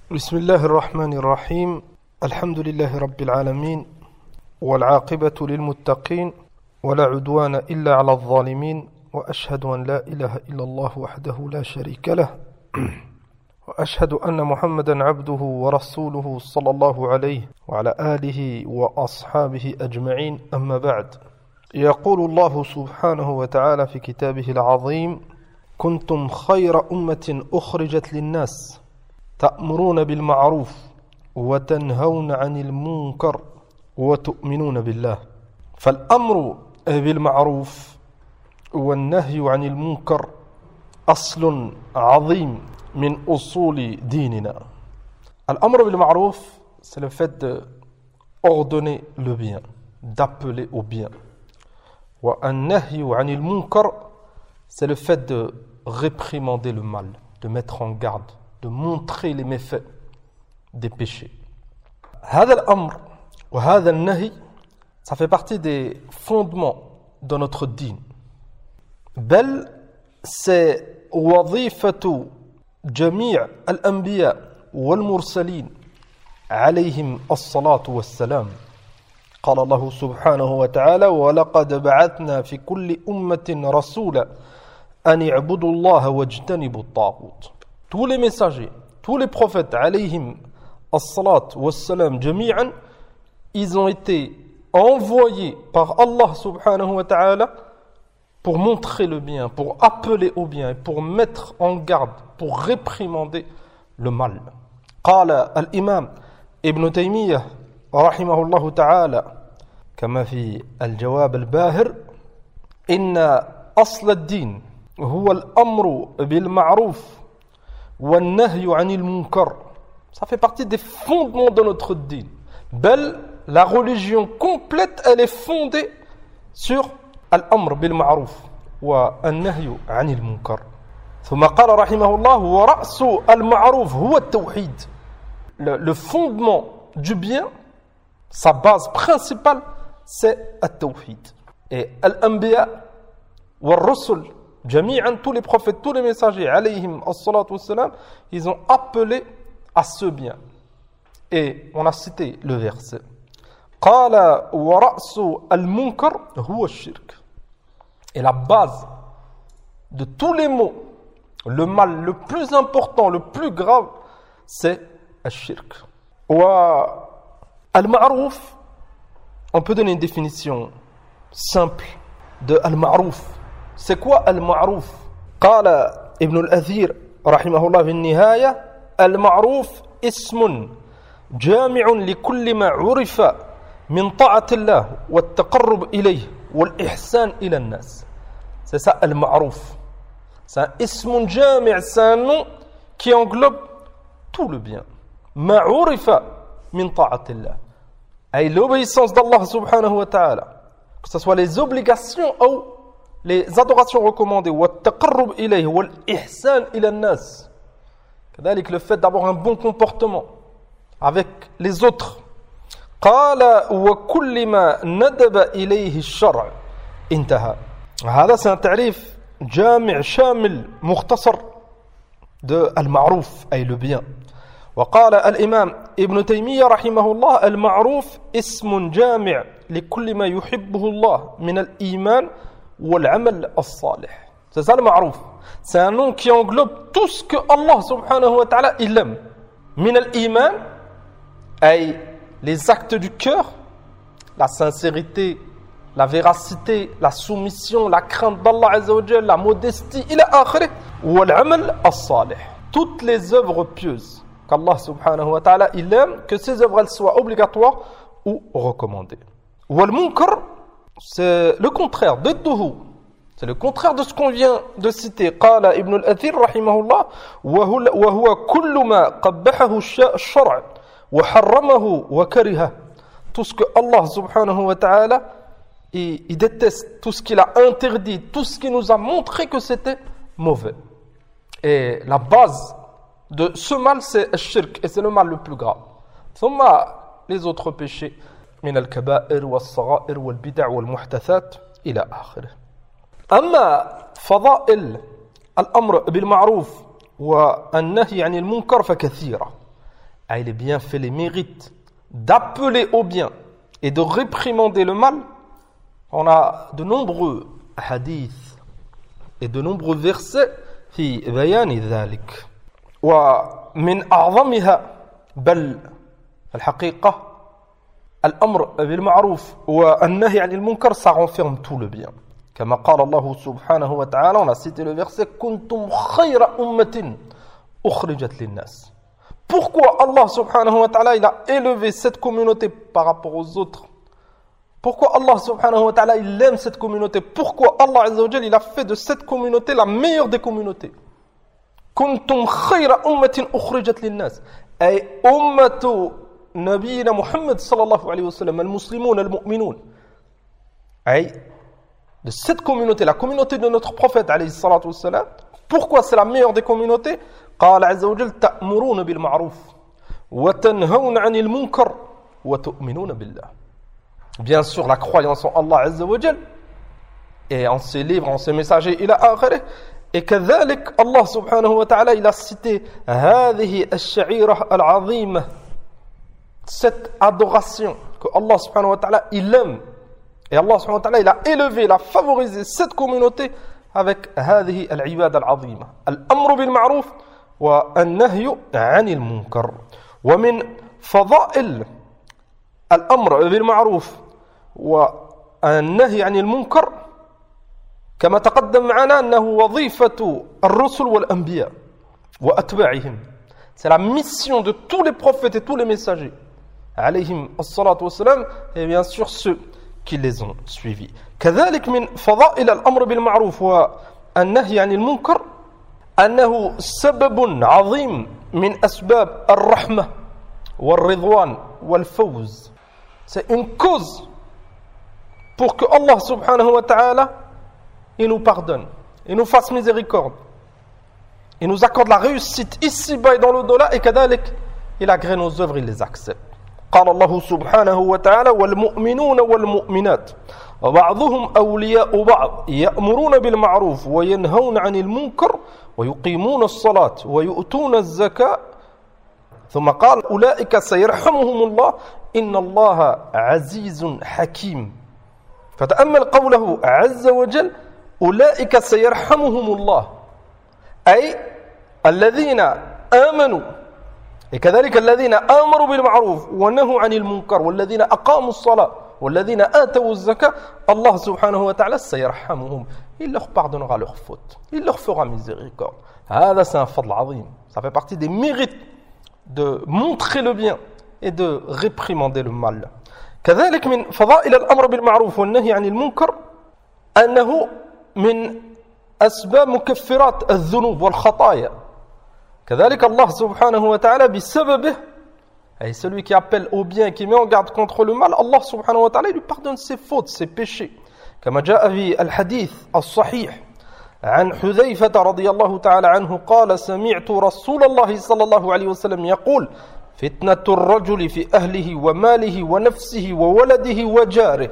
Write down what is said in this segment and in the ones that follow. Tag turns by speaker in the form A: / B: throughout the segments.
A: بسم الله الرحمن الرحيم الحمد لله رب العالمين والعاقبة للمتقين ولا عدوان إلا على الظالمين وأشهد أن لا إله إلا الله وحده لا شريك له وأشهد أن محمدا عبده ورسوله صلى الله عليه وعلى آله وأصحابه أجمعين أما بعد يقول الله سبحانه وتعالى في كتابه العظيم كنتم خير أمة أخرجت للناس تأمرون بالمعروف وتنهون عن المنكر وتؤمنون بالله فالأمر بالمعروف والنهي عن المنكر أصل عظيم من أصول ديننا. الأمر بالمعروف c'est le fait d'ordonner le bien, d'appeler au bien. والنهي عن المنكر c'est le fait de réprimander le mal, de mettre en garde, de montrer les méfaits des péchés. هذا الأمر وهذا النهي ça fait partie des fondements de notre dîn. بل c'est وظيفة جميع الأنبياء والمرسلين عليهم الصلاة والسلام. قال الله سبحانه وتعالى ولقد بعثنا في كل أمة رسولا أن يعبدوا الله واجتنبوا الطاغوت. Tous les messagers, tous les prophètes عليهم الصلاة والسلام جميعا, ils ont été envoyés par Allah subhanahu wa ta'ala pour montrer le bien, pour appeler au bien, pour mettre en garde, pour réprimander le mal. قال الإمام ابن تيمية رحمه الله تعالى كما في الجواب الباهر إن أصل الدين هو الأمر بالمعروف والنهي عن المنكر. Ça fait partie des fondements de notre dîn. بل la religion complète elle est fondée sur الأمر بالمعروف والنهي عن المنكر. ثم قال رحمه الله ورأس المعروف هو التوحيد. Le fondement du bien, sa base principale, c'est التوحيد. Et الأنبياء والرسل جميعا, tous les prophètes, tous les messagers عليهم الصلاة والسلام, ils ont appelé à ce bien. Et on a cité le verset. قال ورأس المنكر هو الشرك. Et la base de tous les maux, le mal le plus important, le plus grave, c'est الشرك. والمعروف, on peut donner une définition simple de al-ma'rouf. C'est quoi al-ma'rouf? قال ابن الأثير رحمه الله في النهاية المعروف اسم جامع لكل ما عرف من طاعة الله والتقرب إليه والإحسان إلى الناس. C'est ça al-ma'rouf. C'est un ismun jami', c'est un nom qui englobe tout le bien. ما عرف من طاعة الله, أي l'obéissance d'Allah subhanahu wa ta'ala, que ce soit les obligations ou les adorations recommandées, والتقرب إليه والإحسان إلى الناس, كذلك le fait d'avoir un bon comportement avec les autres. قال وكل ما ندب إليه الشرع انتهى. هذا c'est un تعريف جامع شامل مختصر de المعروف أي le bien. وقال الإمام ابن تيمية رحمه الله المعروف اسم جامع لكل ما يحبه الله من الإيمان والعمل الصالح. C'est ça le معروف. C'est un nom qui englobe tout ce que Allah subhanahu wa ta'ala il aime. من الإيمان أي les actes du cœur, la sincérité, la véracité, la soumission, la crainte d'Allah Azza wa Jalla, la modestie, ila akhirih, wal amal as-salih. Toutes les œuvres pieuses qu'Allah subhanahu wa ta'ala il aime, que ces œuvres elles soient obligatoires ou recommandées. Wal munkar, c'est le contraire, ضده. C'est le contraire de ce qu'on vient de citer. قال ابن الأثير رحمه الله وهو كل ما قبحه الشرع وحرمه وكرهه. Tout ce que Allah subhanahu wa ta'ala il déteste, tout ce qu'il a interdit, tout ce qui nous a montré que c'était mauvais. Et la base de ce mal c'est le shirk, et c'est le mal le plus grave. ثم les autres péchés من الكبائر والصغائر والبدع والمحدثات إلى آخره. أما فضائل الأمر بالمعروف والنهي عن المنكر فكثيرة. les bienfaits, les mérites d'appeler au bien et de réprimander le mal, on a de nombreux hadiths et de nombreux versets في بيان ذلك. ومن أعظمها بل الحقيقة الأمر بالمعروف والنهي عن المنكر, ça renferme tout le bien. كما قال الله سبحانه وتعالى, on a cité le verset كنتم خير أمة أخرجت للناس. Pourquoi Allah subhanahu wa ta'ala il a élevé cette communauté par rapport aux autres? Pourquoi Allah subhanahu wa ta'ala il aime cette communauté? Pourquoi Allah azza wa jalla il a fait de cette communauté la meilleure des communautés? Kuntum khayra ummatin ukhrijat lin-nas, ay ummatu nabiyina Muhammad sallallahu alayhi wa sallam, al-muslimun al-mu'minun, ay de cette communauté, la communauté de notre prophète alayhi salatu wa sallam. Pourquoi c'est la meilleure des communautés? قال عز وجل تأمرون بالمعروف وتنهون عن المنكر وتؤمنون بالله. Bien sûr, la croyance en Allah Azza wa Jal et en ses livres, en ses messagers, il a akhirih. Et كذلك Allah subhanahu wa ta'ala il a cité هذه الشعيرة العظيمة, cette adoration que Allah subhanahu wa ta'ala il aime. Et Allah subhanahu wa ta'ala il a élevé, il a favorisé cette communauté avec هذه العبادة العظيمة, الأمر بالمعروف والنهي عن المنكر. ومن فضائل الأمر بالمعروف والنهي عن المنكر كما تقدم معنا أنه وظيفة الرسل والأنبياء وأتباعهم. C'est la mission de tous les prophètes et tous les messagers عليهم الصلاة والسلام, et bien sûr ceux qui les ont suivis. كذلك من فضائل الأمر بالمعروف والنهي عن المنكر أنه سبب عظيم من أسباب الرحمة والرضوان والفوز. C'est une cause pour que Allah subhanahu wa ta'ala il nous pardonne, il nous fasse miséricorde, il nous accorde la réussite ici-bas et dans l'au-delà, et كذلك il agrée nos œuvres, il les accepte. قال الله سبحانه وتعالى والمؤمنون والمؤمنات وبعضهم أولياء بعض يأمرون بالمعروف وينهون عن المنكر ويقيمون الصلاة ويؤتون الزكاة ثم قال أولئك سيرحمهم الله إن الله عزيز حكيم. فتأمل قوله عز وجل أولئك سيرحمهم الله, أي الذين آمنوا كذلك الذين آمروا بالمعروف ونهوا عن المنكر والذين أقاموا الصلاة والذين آتوا الزكاة, Allah subhanahu wa ta'ala سيرحمهم, il leur pardonnera leurs fautes, il leur fera miséricorde. هذا c'est un fadl azim, ça fait partie des mérites de montrer le bien et de réprimander le mal. كذلك من فضائل الأمر بالمعروف والنهي عن المنكر أنه من أسباب مكفرات الذنوب والخطايا. كذلك الله سبحانه وتعالى بسببه, et celui qui appelle au bien, qui met en garde contre le mal, Allah subhanahu wa ta'ala lui pardonne ses fautes, ses péchés. كما جاء في الحديث الصحيح عن حذيفة رضي الله تعالى عنه قال سمعت رسول الله صلى الله عليه وسلم يقول فتنة الرجل في أهله وماله ونفسه وولده وجاره.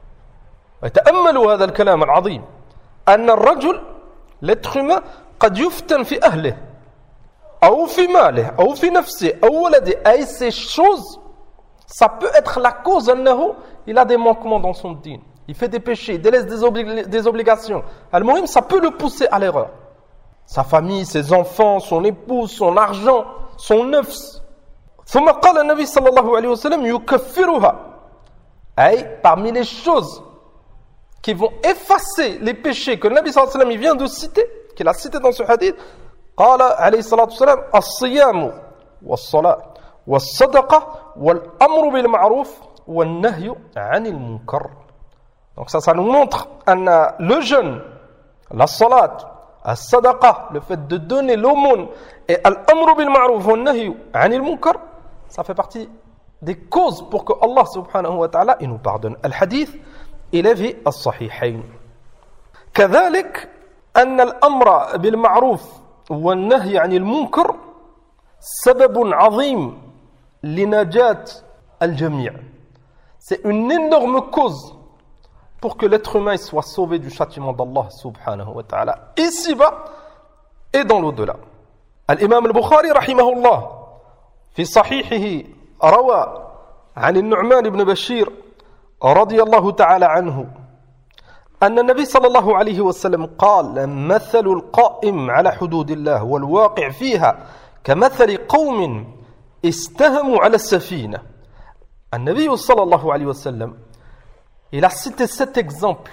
A: وتأملوا هذا الكلام العظيم, أن الرجل, l'être humain, قد يفتن في أهله أو في ماله أو في نفسه أو ولده. أي ces choses, ça peut être la cause أنه il a des manquements dans son dîn, il fait des péchés, il délaisse des obligations. Al-Muhim, ça peut le pousser à l'erreur. Sa famille, ses enfants, son épouse, son argent, son nafs. ثم قال النبي صلى الله عليه وسلم يكفرها, أي parmi les choses qui vont effacer les péchés que le Nabi sallallahu alayhi wa sallam vient de citer, qu'il a cité dans ce hadith, قال عليه الصلاة والسلام الصيام والصلاة والصدقة والأمر بالمعروف والنهي عن المنكر. Donc ça nous montre le jeûne, la salat, la sadaqa, le fait de donner l'aumône, et al-amru bil ma'ruf wa an-nahyu 'anil munkar, ça fait partie des causes pour que Allah subhanahu wa ta'ala il nous pardonne. Al-hadith il est في الصحيحين. كذلك أن الأمر بالمعروف والنهي عن المنكر سبب عظيم لنجاة الجميع. C'est une énorme cause pour que l'être humain soit sauvé du châtiment d'Allah subhanahu wa ta'ala, ici-bas et dans l'au-delà. Al-Imam al-Bukhari rahimahullah, في صحيحه روى عن النعمان بن بشير رضي الله تعالى عنه أن النبي صلى الله عليه وسلم قال مثل القائم على حدود الله والواقع فيها كمثل قوم استهموا على السفينة. النبي صلى الله عليه وسلم il a cité cet exemple,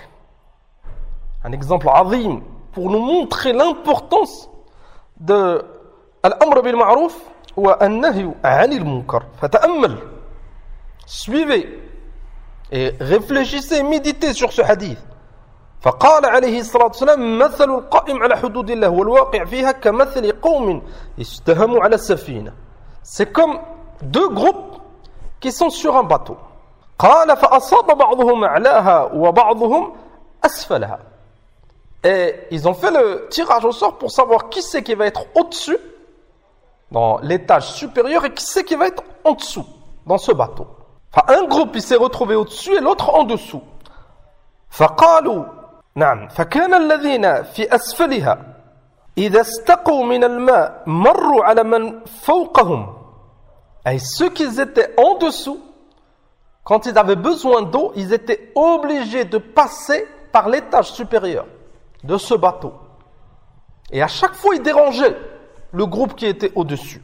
A: un exemple azim, pour nous montrer l'importance de al-amr bil ma'ruf wa an-nahy 'anil munkar. Fata'ammal, suivez et réfléchissez, méditez sur ce hadith. فقال عليه الصلاة والسلام مثل القائم على حدود الله والواقع فيها كمثل قوم استهموا على السفينة. C'est comme deux groupes qui sont sur un bateau. قال فأصاب بعضهم أعلاها وبعضهم أسفلها. Et ils ont fait le tirage au sort pour savoir qui c'est qui va être au-dessus, dans l'étage supérieur, et qui c'est qui va être en dessous, dans ce bateau. Enfin, un groupe il s'est retrouvé au-dessus et l'autre en dessous. فقالوا نعم فكان الذين في أسفلها إذا استقوا من الماء مروا على من فوقهم. Et ceux qui étaient en dessous, quand ils avaient besoin d'eau, ils étaient obligés de passer par l'étage supérieur de ce bateau. Et à chaque fois, ils dérangeaient le groupe qui était au-dessus.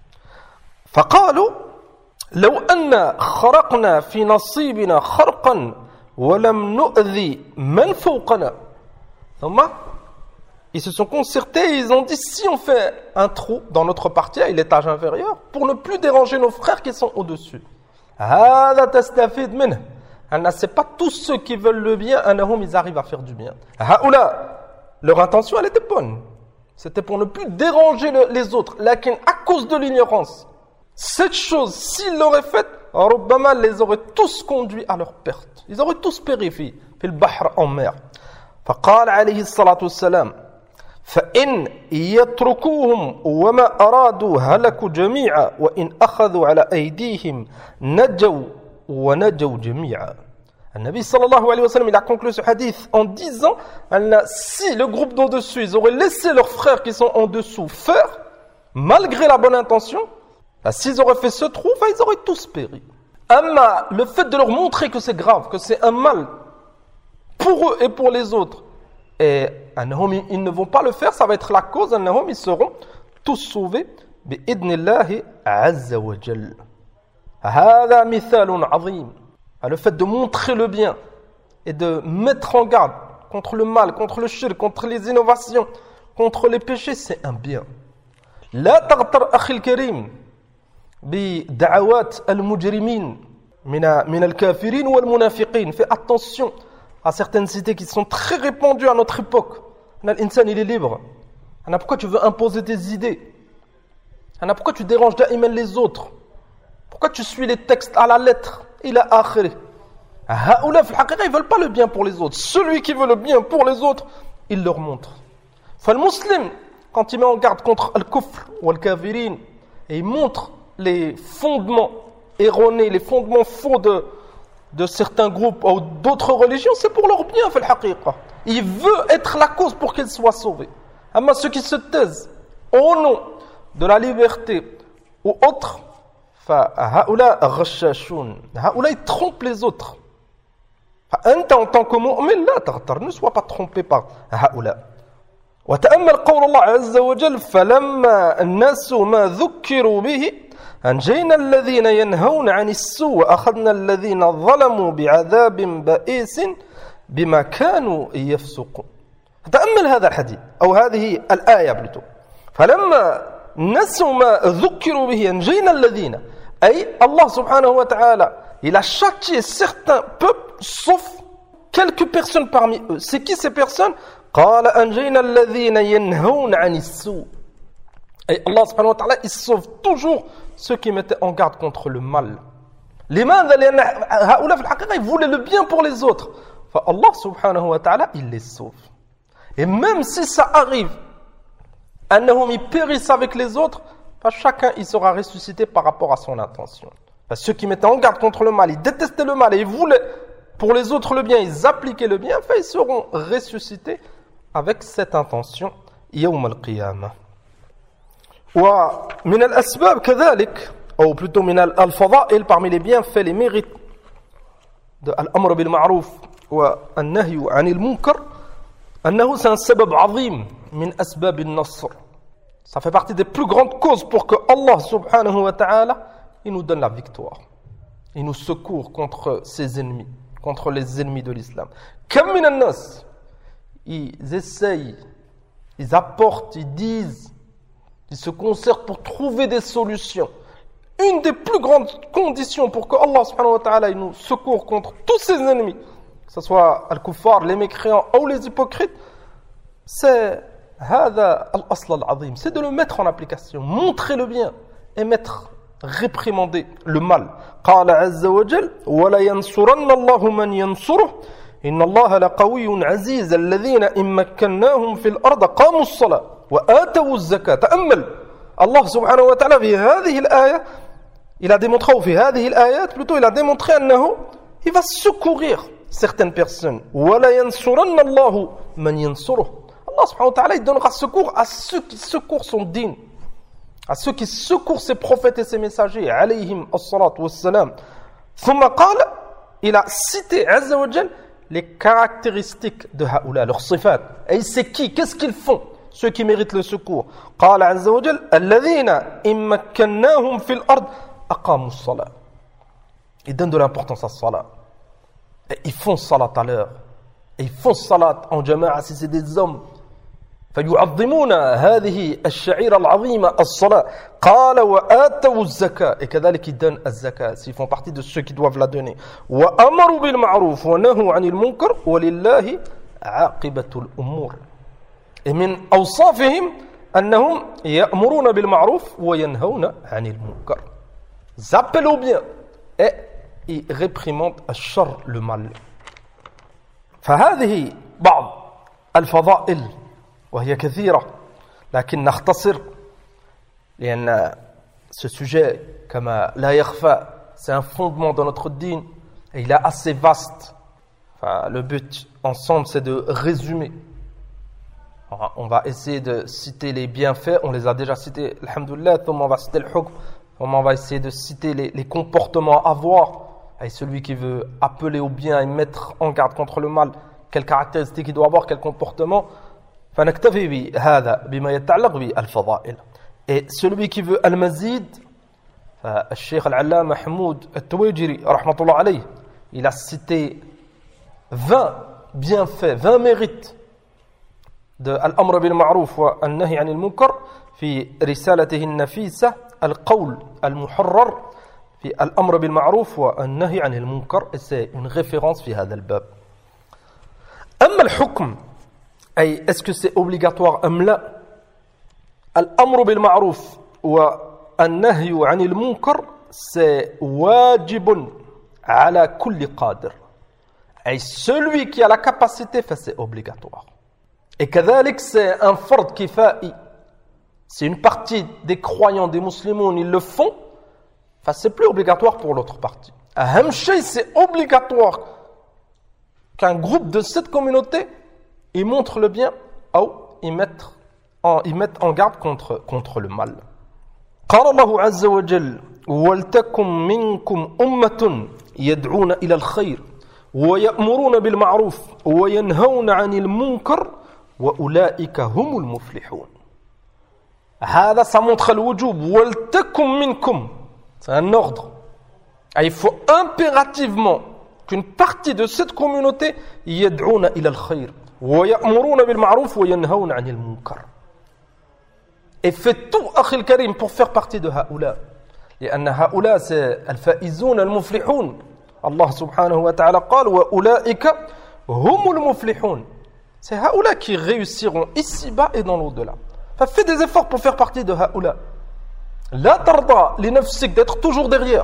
A: فقالوا لو أن خرقنا في نصيبنا خرقا ولم نؤذي من فوقنا. ثم ils se sont concertés et ils ont dit si on fait un trou dans notre partie à l'étage inférieur pour ne plus déranger nos frères qui sont au-dessus. هذا تستفيد منه. C'est pas tous ceux qui veulent le bien, ils arrivent à faire du bien. Leur intention, elle était bonne. C'était pour ne plus déranger les autres. Lakin, à cause de l'ignorance, cette chose, s'ils l'auraient faite, Rubbama les aurait tous conduits à leur perte. Ils auraient tous péri في البحر en mer. فقال عليه الصلاة والسلام فإن يتركوهم وما أرادوا هلكوا جميعا وإن أخذوا على أيديهم نجوا ونجوا جميعا. النبي صلى الله عليه وسلم il a conclu ce hadith en disant si le groupe d'au-dessus ils auraient laissé leurs frères qui sont en dessous faire malgré la bonne intention, s'ils auraient fait ce trou, ils auraient tous péri. Amma, le fait de leur montrer que c'est grave, que c'est un mal pour eux et pour les autres, et ils ne vont pas le faire, ça va être la cause, ils seront tous sauvés. بإذن الله عز وجل. هذا مثال عظيم. Le fait de montrer le bien et de mettre en garde contre le mal, contre le shirk, contre les innovations, contre les péchés, c'est un bien. لا تغتر أخي الكريم بدعوات المجرمين من الكافرين والمنافقين. Fais attention à certaines idées qui sont très répandues à notre époque. L'insan il est libre. Pourquoi tu veux imposer tes idées? Pourquoi tu déranges daïman les autres? Pourquoi tu suis les textes à la lettre? Ila akhiri. Haoula fil haqiqa, ils veulent pas le bien pour les autres. Celui qui veut le bien pour les autres, il leur montre. Le musulman, quand il met en garde contre al-kufr ou al-kafirin, et il montre les fondements erronés, les fondements faux de certains groupes ou d'autres religions, c'est pour leur bien, fil haqiqa. Il veut être la cause pour qu'ils soient sauvés. Amma ceux qui se taisent au nom de la liberté ou autres, فهؤلاء غشاشون. هؤلاء ils trompent les autres. فأنت en tant que mu'min لا تغتر, ne sois pas trompé par هؤلاء. وتأمل قول الله عز وجل فلما نسوا ما ذكروا به أنجينا الذين ينهون عن السوء وأخذنا الذين ظلموا بعذاب بئيس بما كانوا يفسقون. تأمل هذا الحديث أو هذه الآية plutôt. فلما نسوا ما ذكروا به أنجينا الذين, أي Allah subhanahu wa ta'ala il a châtié certains peuples sauf quelques personnes parmi eux. C'est qui ces personnes? قال أنجينا الذين ينهون عن السوء. Et Allah subhanahu wa ta'ala il sauve toujours ceux qui mettaient en garde contre le mal. لماذا؟ لأن هؤلاء في الحقيقة ils voulaient le bien pour les autres. Allah subhanahu wa ta'ala il les sauve. Et même si ça arrive أنهم ils périssent avec les autres, chacun il sera ressuscité par rapport à son intention. Parce que ceux qui mettaient en garde contre le mal, ils détestaient le mal et ils voulaient pour les autres le bien, ils appliquaient le bien, ils seront ressuscités avec cette intention يوم القيامة. ومن الأسباب كذلك ou plutôt min al-fada'il, parmi les bienfaits, les mérites de al-amr bil ma'ruf wa an-nahy 'anil munkar, annahu c'est un sabab 'azim min asbab an-nasr. Ça fait partie des plus grandes causes pour que Allah subhanahu wa ta'ala il nous donne la victoire. Il nous secourt contre ses ennemis, contre les ennemis de l'islam. Kam min an-nas, ils essayent, ils apportent, ils disent, ils se concertent pour trouver des solutions. Une des plus grandes conditions pour que Allah subhanahu wa ta'ala il nous secourt contre tous ses ennemis, que ce soit al-kuffar, les mécréants ou les hypocrites, c'est c'est de le mettre en application, montrer le bien et réprimander le mal. قال عز وجل ولا ينصرن الله من ينصره إن الله لقوي عزيز الذين إن مكناهم في الأرض قاموا الصلاة وآتوا الزكاة. تأمل الله سبحانه وتعالى في هذه الآية il a démontré ou في هذه الآيات plutôt il a démontré أنه il va secourir certaines personnes. ولا ينصرن الله من ينصره. Allah subhanahu wa ta'ala il donnera secours à ceux qui secourent son dîn, à ceux qui secourent ses prophètes et ses messagers alayhim as-salatu was-salam. ثم قال, il a cité azza wa jal les caractéristiques de haoula, leurs sifat. Et c'est qui, qu'est-ce qu'ils font, ceux qui méritent le secours. قال عز وجل الذين إن مكناهم في الأرض أقاموا الصلاة. Ils donnent de l'importance à la salat. Et ils font salat à l'heure. Et ils font salat en jama'a si c'est des hommes. فيعظمون هذه الشعيرة العظيمة الصلاة. قال وآتوا الزكاة. Et كذلك ils donnent الزكاة. S'ils font partie de ceux qui doivent la donner. وأمروا بالمعروف ونهوا عن المنكر ولله عاقبة الأمور. Et من أوصافهم أنهم يأمرون بالمعروف وينهون عن المنكر. Ils appellent au bien et ils réprimandent الشر, le mal. فهذه بعض الفضائل وهي كثيرة لكن نختصر لأن ce sujet كما لا يخفى c'est un fondement dans notre dîn et il est assez vaste. Enfin, le but ensemble c'est de résumer. On va essayer de citer les bienfaits, on les a déjà cités, alhamdoulilah, on va citer le hukm, on va essayer de citer les comportements à avoir. Et celui qui veut appeler au bien et mettre en garde contre le mal, quelles caractéristiques il doit avoir, quel comportement. فنكتفي بهذا بما يتعلق بالفضائل. Et celui qui veut al-mazid, الشيخ العلامة حمود التويجري رحمة الله عليه, il a cité 20 bienfaits, 20 mérites de al-amr bil ma'ruf wa an-nahy 'anil munkar في رسالته النفيسة القول المحرر في الأمر بالمعروف والنهي عن المنكر. Et c'est une référence في هذا الباب. أما الحكم أي est-ce que c'est obligatoire أم لا؟ الأمر بالمعروف والنهي عن المنكر c'est واجب على كل قادر. أي celui qui a la capacité fait c'est obligatoire. Et كذلك c'est un fard kifai. Si une partie des croyants, des musulmans, ils le font, enfin, c'est plus obligatoire pour l'autre partie. À Hamshay, c'est obligatoire qu'un groupe de cette communauté, ils montrent le bien ou ils mettent en garde contre le mal. قال الله عز وجل ولتكن منكم أمة يدعون إلى الخير ويأمرون بالمعروف وينهون عن المنكر وأولئك هم المفلحون. هذا ça montre الوجوب ولتكن منكم. C'est un ordre. Et il faut impérativement qu'une partie de cette communauté يدعون إلى الخير ويأمرون بالمعروف وينهون عن المنكر. Et fais tout أخي الكريم pour faire partie de هؤلاء. لأن هؤلاء c'est الفائزون المفلحون. Allah subhanahu wa ta'ala قال وأولئك هم المفلحون. C'est هؤلاء qui réussiront ici-bas et dans l'au-delà. Fais des efforts pour faire partie de هؤلاء. لا ترضى لنفسك d'être toujours derrière.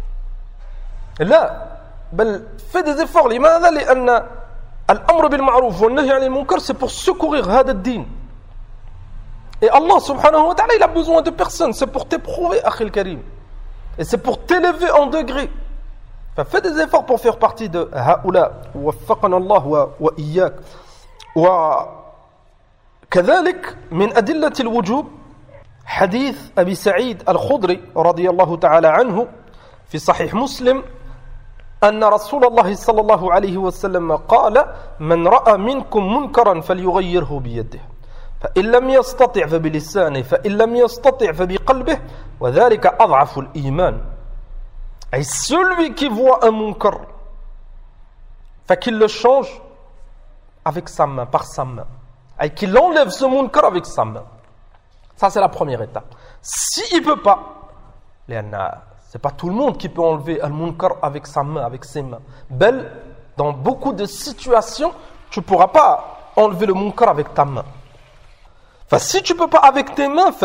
A: لا بل fais des efforts. لماذا؟ لأن الأمر بالمعروف والنهي عن المنكر c'est pour secourir هذا الدين. Et Allah subhanahu wa ta'ala il a besoin de personne. C'est pour t'éprouver أخي الكريم. Et c'est pour t'élever en degré. Fais des efforts pour faire partie de هؤلاء. وفقنا الله وإياك. وكذلك من أدلة الوجوب حديث أبي سعيد الخضري رضي الله تعالى عنه في صحيح مسلم أن رسول الله صلى الله عليه وسلم قال من رأى منكم منكرا فليغيره بيده فإن لم يستطع فبلسانه فإن لم يستطع فبقلبه وذلك أضعف الإيمان. Et celui qui voit un munkar, fait qu'il le change avec sa main, par sa main. Et qu'il enlève ce munkar avec sa main. Ça, c'est la première étape. S'il ne peut pas, c'est pas tout le monde qui peut enlever un munkar avec sa main, avec ses mains. Bel, dans beaucoup de situations, tu ne pourras pas enlever le munkar avec ta main. Enfin, si tu ne peux pas avec tes mains,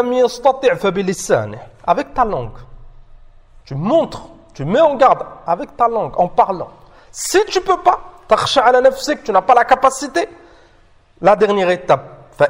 A: avec ta langue. Tu montres, tu mets en garde avec ta langue, en parlant. Si tu ne peux pas, tu n'as pas la capacité, la dernière étape,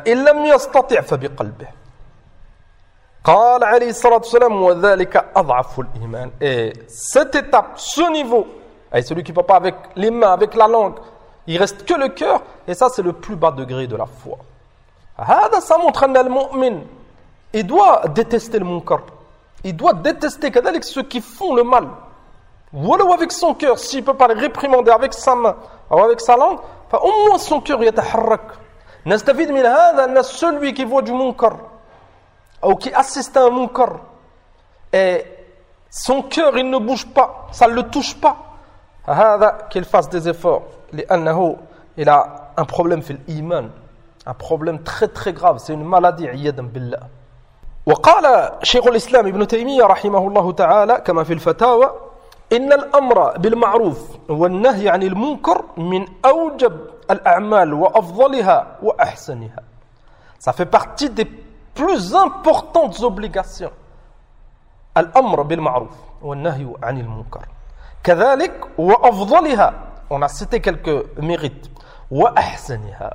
A: قال عليه الصلاة والسلام وذلك أضعف الإيمان. Et cette étape, ce niveau, et celui qui ne peut pas avec les mains, avec la langue, il reste que le cœur, et ça c'est le plus bas degré de la foi. Ça montre que le mu'min, il doit détester le munkar. Il doit détester ceux qui font le mal. Ou avec son cœur, s'il ne peut pas le réprimander avec sa main ou avec sa langue, au moins son cœur يتحرك. نستفيد من هذا أن celui qui voit du munkar ou qui assiste à un munkar et son cœur il ne bouge pas, ça ne le touche pas. هذا qu'il fasse des efforts لأنه il a un problème في الإيمان, un problème très très grave, c'est une maladie عياذا بالله. وقال شيخ الإسلام ابن تيمية رحمه الله تعالى كما في الفتاوى إن الأمر بالمعروف والنهي عن المنكر من أوجب الأعمال وأفضلها وأحسنها. Ça fait partie des plus importantes obligations. الأمر بالمعروف والنهي عن المنكر. كذلك وأفضلها. On a cité quelques mérites. وأحسنها.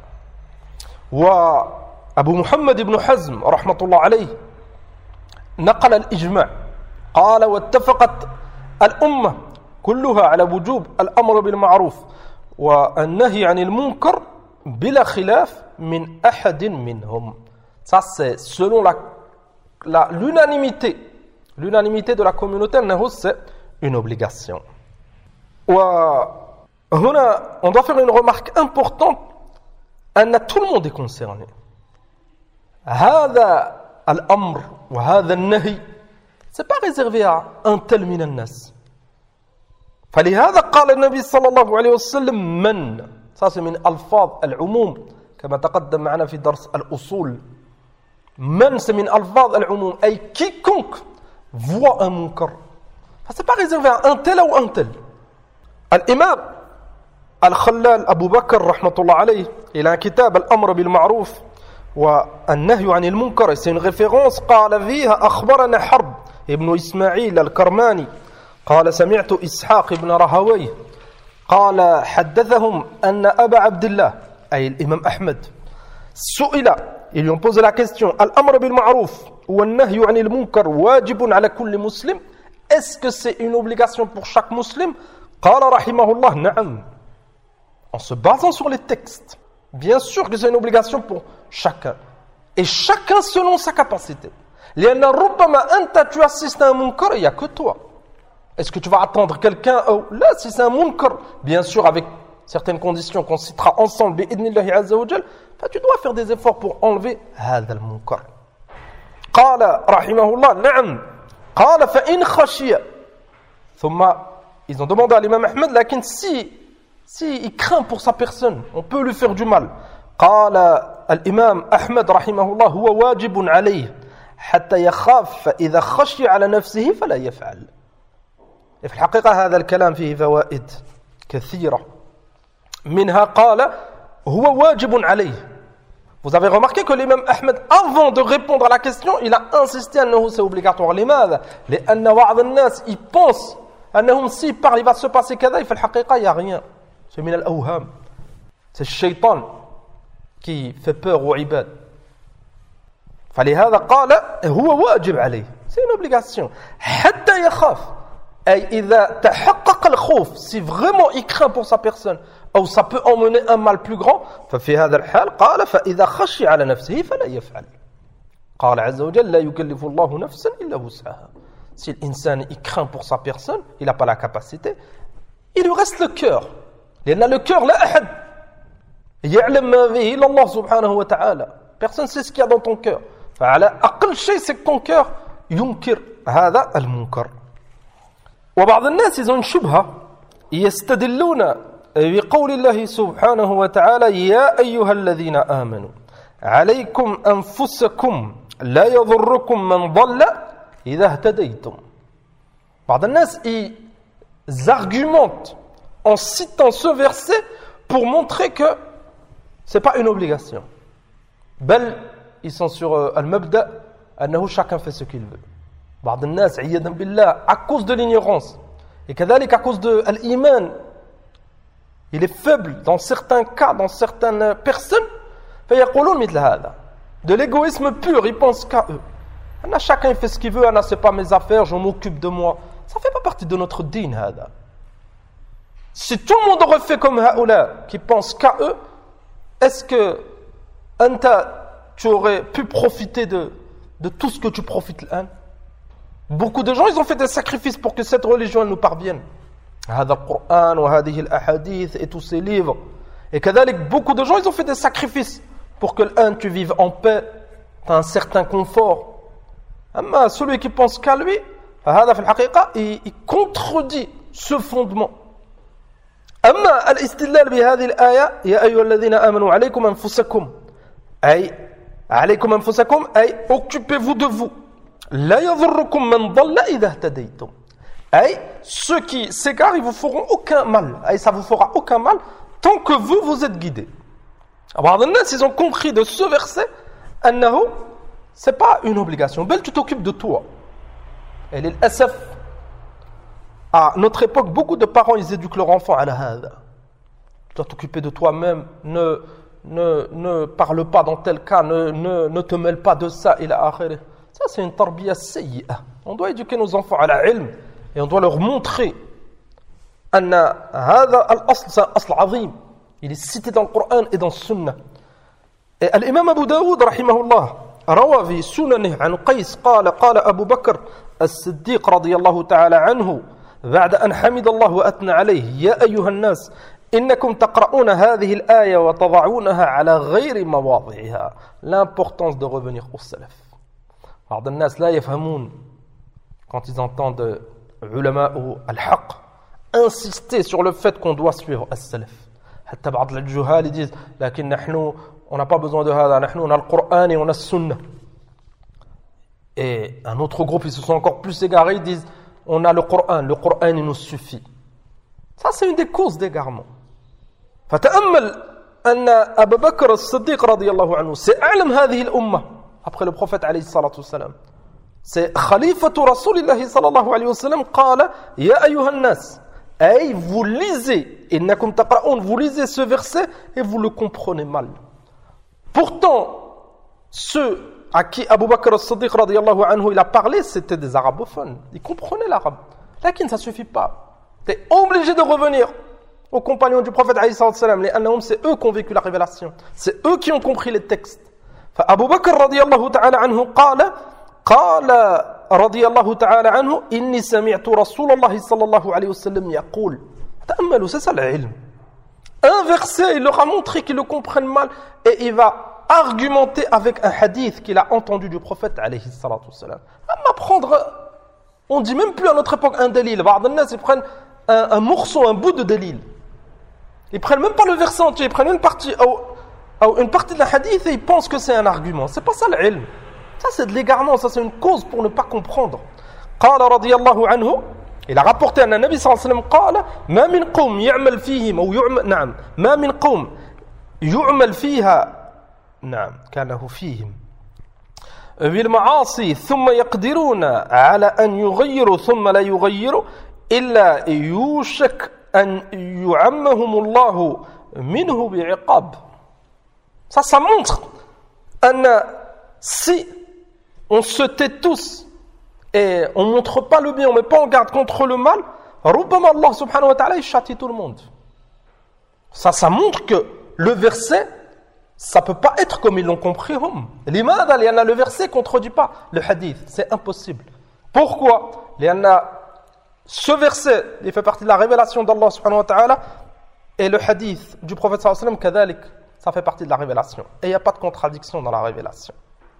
A: وأبو محمد بن حزم رحمة الله عليه نقل الإجماع قال واتفقت الأمة كلها على وجوب الأمر بالمعروف والنهي عن المنكر بلا خلاف من أحد منهم. Ça c'est selon l'unanimité de la communauté أنه c'est une obligation. وهنا on doit faire une remarque importante أن tout le monde est concerné. هذا الأمر وهذا النهي c'est pas réservé à un tel من الناس. فلهذا قال النبي صلى الله عليه وسلم من. Ça c'est من ألفاظ العموم كما تقدم معنا في درس الأصول. من c'est من ألفاظ العموم أي quiconque voit un munkar. C'est pas réservé à un tel ou un tel. الإمام الخلال أبو بكر رحمة الله عليه il a un كتاب الأمر بالمعروف والنهي عن المنكر. C'est une référence قال فيها أخبرنا حرب ابن إسماعيل الكرماني قال سمعت إسحاق بن رهويه قال حدثهم أن أبا عبد الله أي الإمام أحمد سئل, ils lui ont posé la question الأمر بالمعروف والنهي عن المنكر واجب على كل مسلم. Est-ce que c'est une obligation pour chaque musulman? قال رحمه الله نعم. En se basant sur les textes, bien sûr que c'est une obligation pour chacun. Et chacun selon sa capacité. لأن ربما أنت tu assistes à un munkar, il n'y a que toi. Est-ce que tu vas attendre quelqu'un? Là, si c'est un munkar, bien sûr avec certaines conditions qu'on citera ensemble, بإذن عز وجل, tu dois faire des efforts pour enlever هذا المنكر. قال رحمه الله نعم. قال فإن خشي. ثم ils ont demandé à l'imam Ahmed, lakin si il craint pour sa personne, on peut lui faire du mal. قال الإمام أحمد رحمه الله هو واجب عليه حتى يخاف فإذا خشي على نفسه فلا يفعل. في الحقيقة هذا الكلام فيه فوائد كثيرة. منها قال هو واجب عليه. Vous avez remarqué que l'imam Ahmed, avant de répondre à la question, il a insisté أنه c'est obligatoire. لماذا؟ لأن بعض الناس ils pensent أنهم s'ils parlent il va se passer كذا. في الحقيقة il n'y a rien. C'est من الأوهام. C'est le shaitan qui fait peur aux ibad. فلهذا قال هو واجب عليه. C'est une obligation. حتى يخاف. أي إذا تحقق الخوف, si vraiment il craint pour sa personne, ou ça peut emmener un mal plus grand, ففي هذا الحال قال فإذا خشي على نفسه فلا يفعل. قال عز وجل لا يكلف الله نفسا إلا وسعها. Si l'insan il craint pour sa personne, il n'a pas la capacité, il lui reste le cœur. لأن le cœur لا أحد يعلم ما فيه إلا الله سبحانه وتعالى. Personne ne sait ce qu'il y a dans ton cœur. فعلى أقل شيء c'est que ton cœur ينكر هذا المنكر. وبعض الناس ils ont une شبهة يستدلون بقول الله سبحانه وتعالى يا أيها الذين آمنوا عليكم أنفسكم لا يضركم من ضل إذا اهتديتم. بعض الناس ils argumentent en citant ce verset pour montrer que c'est pas une obligation. بل ils sont sur المبدأ أنه chacun fait ce qu'il veut. بعض الناس عياذا بالله à cause de l'ignorance et كذلك à cause de l'إيمان il est faible dans certains cas, dans certaines personnes. فيقولون مثل هذا de l'égoïsme pur, ils pensent qu'à eux. Chacun fait ce qu'il veut, c'est pas mes affaires, je m'occupe de moi. Ça fait pas partie de notre dîn هذا. Si tout le monde aurait fait comme هؤلاء qui pensent qu'à eux, est-ce que tu aurais pu profiter de tout ce que tu profites الآن? Beaucoup de gens ils ont fait des sacrifices pour que cette religion elle nous parvienne. هذا القرآن وهذه الأحاديث et tous ces livres. Et كذلك beaucoup de gens ils ont fait des sacrifices pour que tu vives en paix, tu as un certain confort. أما celui qui pense qu'à lui, فهذا في الحقيقة il contredit ce fondement. أما الاستدلال بهذه الآية يا أيها الذين آمنوا عليكم أنفسكم أي عليكم أنفسكم أي occupez-vous de vous لا يضركم من ضل إذا اهتديتم أي ceux qui s'égarent ils vous feront aucun mal أي ça vous fera aucun mal tant que vous êtes guidés. بعض الناس ils ont compris de ce verset أنه c'est pas une obligation bel tu t'occupes de toi. Et للأسف à notre époque beaucoup de parents ils éduquent leurs enfants على هذا. Tu dois t'occuper de toi-même, ne parle pas dans tel cas, ne te mêle pas de ça إلى آخره. Ça c'est une tarbiya sayyi'a. On doit éduquer nos enfants à la ilm et on doit leur montrer أن هذا الأصل c'est un أصل عظيم. Il est cité dans le Coran et dans le Sunna. Et l'imam Abu Daoud رحمه الله روى في سننه عن قيس قال أبو بكر الصديق رضي الله تعالى عنه بعد أن حمد الله وأثنى عليه يا أيها الناس إنكم تقرؤون هذه الآية وتضعونها على غير مواضعها. L'importance de revenir au salaf. بعض الناس لا يفهمون quand ils entendent علماء الحق insister sur le fait qu'on doit suivre السلف. حتى بعض الجهال disent لكن نحن on n'a pas besoin de هذا نحن on a le Coran et on a le Sunna. Et un autre groupe ils se sont encore plus égarés, ils disent on a le Coran il nous suffit. Ça c'est une des causes d'égarement. فتأمل أن أبا بكر الصديق رضي الله عنه c'est أعلم هذه الأمة après le prophète عليه الصلاة والسلام c'est خليفة رسول الله صلى الله عليه وسلم قال يا أيها الناس أي vous lisez إنكم تقرؤون vous lisez ce verset et vous le comprenez mal. Pourtant ceux à qui Abu Bakr as-Siddiq radiyallahu anhu il a parlé c'était des arabophones, ils comprenaient l'arabe. Lakin ça suffit pas, tu es obligé de revenir aux compagnons du prophète alayhi salam, c'est eux qui ont vécu la révélation, c'est eux qui ont compris les textes. Abu Bakr radiyallahu ta'ala anhu قال رضي الله تعالى عنه إني سمعت رسول الله صلى الله عليه وسلم يقول. تأملوا, c'est ça l'ilm. Un verset, il leur a montré qu'ils le comprennent mal et il va argumenter avec un hadith qu'il a entendu du prophète alayhi salatu wassalam. On dit même plus à notre époque un dalil. Ils prennent un morceau, un bout de dalil. Ils prennent même pas le verset entier, ils prennent une partie de la hadith et ils pensent que c'est un argument. C'est pas ça l'ilm. Ça c'est de l'égarement, ça c'est une cause pour ne pas comprendre. قال رضي الله عنه, il a rapporté أن النبي صلى الله عليه وسلم قال ما من قوم يعمل فيهم أو يعمل نعم ما من قوم يعمل فيها نعم كانه فيهم بالمعاصي ثم يقدرون على أن يغيروا ثم لا يغيروا إلا يوشك أن يعمهم الله منه بعقاب. Ça montre أن si on se tait tous et on ne montre pas le bien, on ne met pas en garde contre le mal, ربما Allah subhanahu wa ta'ala il châtie tout le monde. Ça montre que le verset Ça ne peut pas être comme ils l'ont compris. Le verset ne contredit pas le hadith. C'est impossible. Pourquoi? Ce verset, il fait partie de la révélation d'Allah subhanahu wa ta'ala, et le hadith du prophète sallallahu alayhi wa sallam, kadhalik, ça fait partie de la révélation. Et il n'y a pas de contradiction dans la révélation.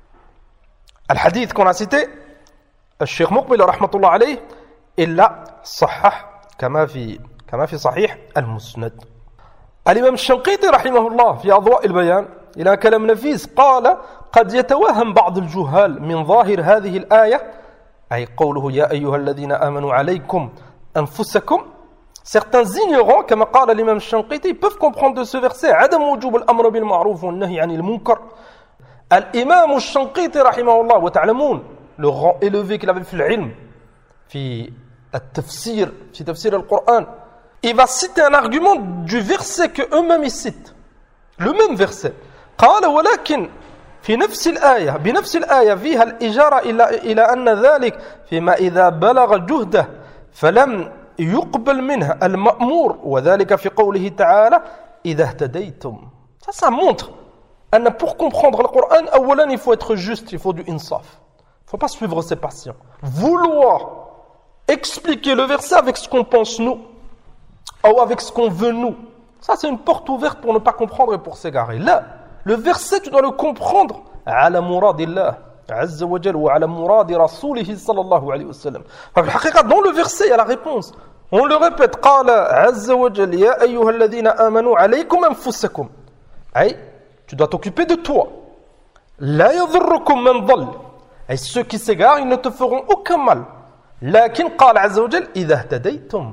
A: Le hadith qu'on a cité, الشيخ مقبل رحمة الله عليه إلا صحح كما في صحيح المسند. الإمام الشنقيطي رحمه الله في أضواء البيان إلى كلام نفيس قال قد يتوهم بعض الجهال من ظاهر هذه الآية أي قوله يا أيها الذين آمنوا عليكم أنفسكم. Certains ignorants, كما قال الإمام الشنقيطي, peuvent comprendre de ce verset عدم وجوب الأمر بالمعروف والنهي عن المنكر. الإمام الشنقيطي رحمه الله, وتعلمون le rang élevé qu'il avait في العلم في التفسير في تفسير القرآن, il va citer un argument du verset que eux-mêmes ils citent, le même verset. قال ولكن في نفس الآية بنفس الآية فيها الإشارة إلى أن ذلك فيما إذا بلغ جهده فلم يقبل منه المأمور وذلك في قوله تعالى إذا اهتديتم. Ça montre أن pour comprendre le Coran, أولا il faut être juste, il faut du insaf. Il ne faut pas suivre ses passions. Vouloir expliquer le verset avec ce qu'on pense nous, ou avec ce qu'on veut nous, ça c'est une porte ouverte pour ne pas comprendre et pour s'égarer. Là, le verset tu dois le comprendre على مراد الله عز وجل وعلى مراد رسوله صلى الله عليه وسلم. Dans le verset il y a la réponse. On le répète, قال عز وجل يا أيها الذين آمنوا عليكم أنفسكم. Aïe, tu dois t'occuper de toi. لا يضركم من ضل. Et ceux qui s'égarent, ils ne te feront aucun mal. لكن قال عز وجل إذا اهتديتم.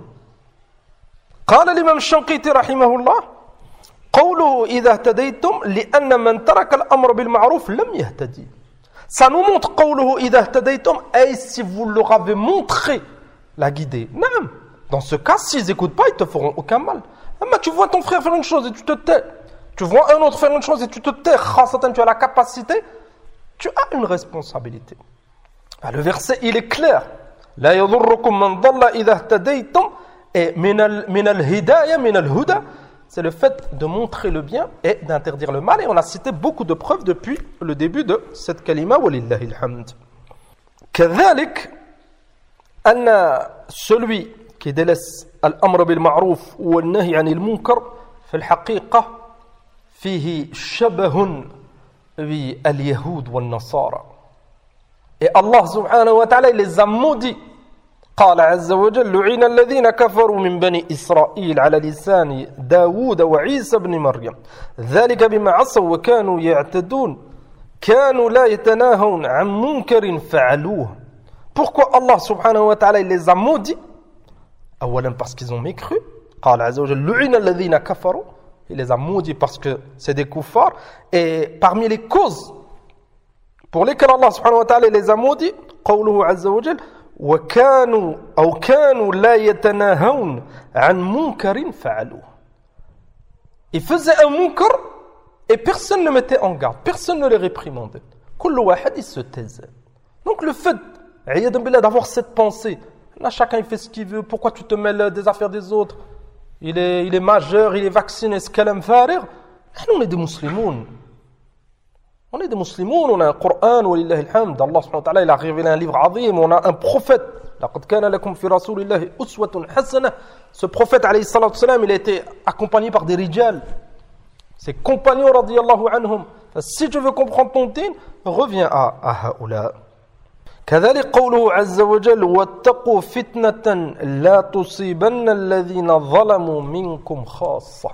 A: قال الإمام الشنقيطي رحمه الله قوله إذا اهتديتم لأن من ترك الأمر بالمعروف لم يهتدي. Ça nous montre قوله إذا اهتديتم, et si vous leur avez montré la guidée. Non. Dans ce cas, s'ils n'écoutent pas, ils ne te feront aucun mal. Mais tu vois ton frère faire une chose et tu te tais. Tu vois un autre faire une chose et tu te tais. Tu as la capacité. Tu as une responsabilité. Le verset, il est clair. لا يضركم من ضل إذا اهتديتم. Et من الهداية من الهدى, c'est le fait de montrer le bien et d'interdire le mal. Et on a cité beaucoup de preuves depuis le début de cette kalima. Walillahi alhamd. كذلك أن celui qui délaisse الأمر بالمعروف والنهي عن المنكر في الحقيقة فيه شبه باليهود والنصارى. Et Allah subhanahu wa ta'ala, il les a maudits. قال عز وجل لعن الذين كفروا من بني إسرائيل على لسان داود وعيسى بن مريم ذلك بما عصوا وكانوا يعتدون كانوا لا يتناهون عن منكر فعلوه. Pourquoi Allah subhanahu wa ta'ala il les a maudits? أولا parce qu'ils ont mécru. قال عز وجل لعن الذين كفروا, il les a maudits parce que c'est des kuffars. Et parmi les causes pour lesquelles Allah subhanahu wa ta'ala les a maudits, قوله عز وجل وكانوا أو كانوا لا يتناهون عن منكر فعلوه. Ils faisaient un munkar et personne ne mettait en garde, personne ne les réprimandait. كل واحد il se taisait. Donc le fait d'avoir cette pensée, là chacun il fait ce qu'il veut, pourquoi tu te mêles des affaires des autres, il est majeur, il est vacciné, ce kalam farir. Nous on est des musulmans. On est des musulmans, on a un Coran, walillahi alhamd. Allah subhanahu wa ta'ala, il a révélé un livre azim, on a un prophète. لقد كان لكم في رسول الله أسوة حسنة. Ce prophète, alayhi salatu wassalam, il a été accompagné par des rijal. Ses compagnons, radiyallahu anhum. Si tu veux comprendre ton din, reviens à هؤلاء. كذلك قوله عز وجل واتقوا فتنة لا تصيبن الذين ظلموا منكم خاصة.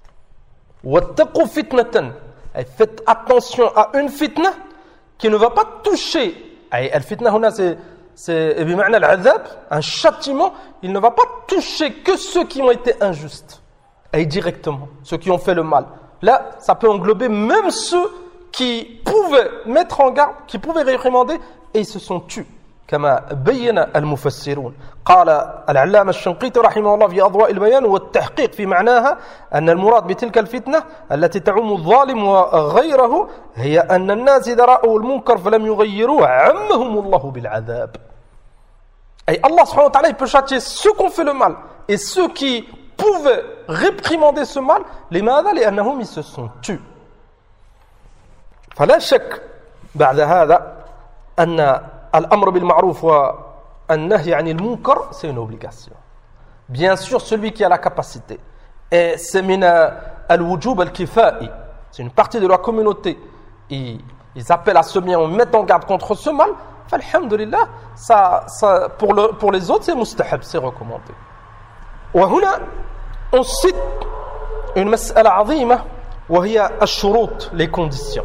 A: واتقوا فتنة. Faites attention à une fitna qui ne va pas toucher. El fitna, c'est un châtiment. Il ne va pas toucher que ceux qui ont été injustes. Et directement, ceux qui ont fait le mal. Là, ça peut englober même ceux qui pouvaient mettre en garde, qui pouvaient réprimander, et ils se sont tus. كما بين المفسرون قال العلامة الشنقيطي رحمه الله في أضواء البيان والتحقيق في معناها أن المراد بتلك الفتنة التي تعم الظالم وغيره هي أن الناس إذا رأوا المنكر فلم يغيروه عمهم الله بالعذاب. Et Allah subhanahu wa ta'ala, il peut châtier ceux qui ont fait le mal et ceux qui pouvaient réprimander ce mal. لماذا؟ لأنهم ils se sont tus. فلا شك بعد هذا أن الأمر بالمعروف والنهي عن المنكر c'est une obligation. Bien sûr, celui qui a la capacité, et c'est min al-wujub al-kifai, c'est une partie de la communauté, ils appellent à ce bien, on met en garde contre ce mal, alhamdulillah, ça, pour les autres, c'est mustahab, c'est recommandé. وهنا on cite une مسألة عظيمة وهي الشروط, les conditions.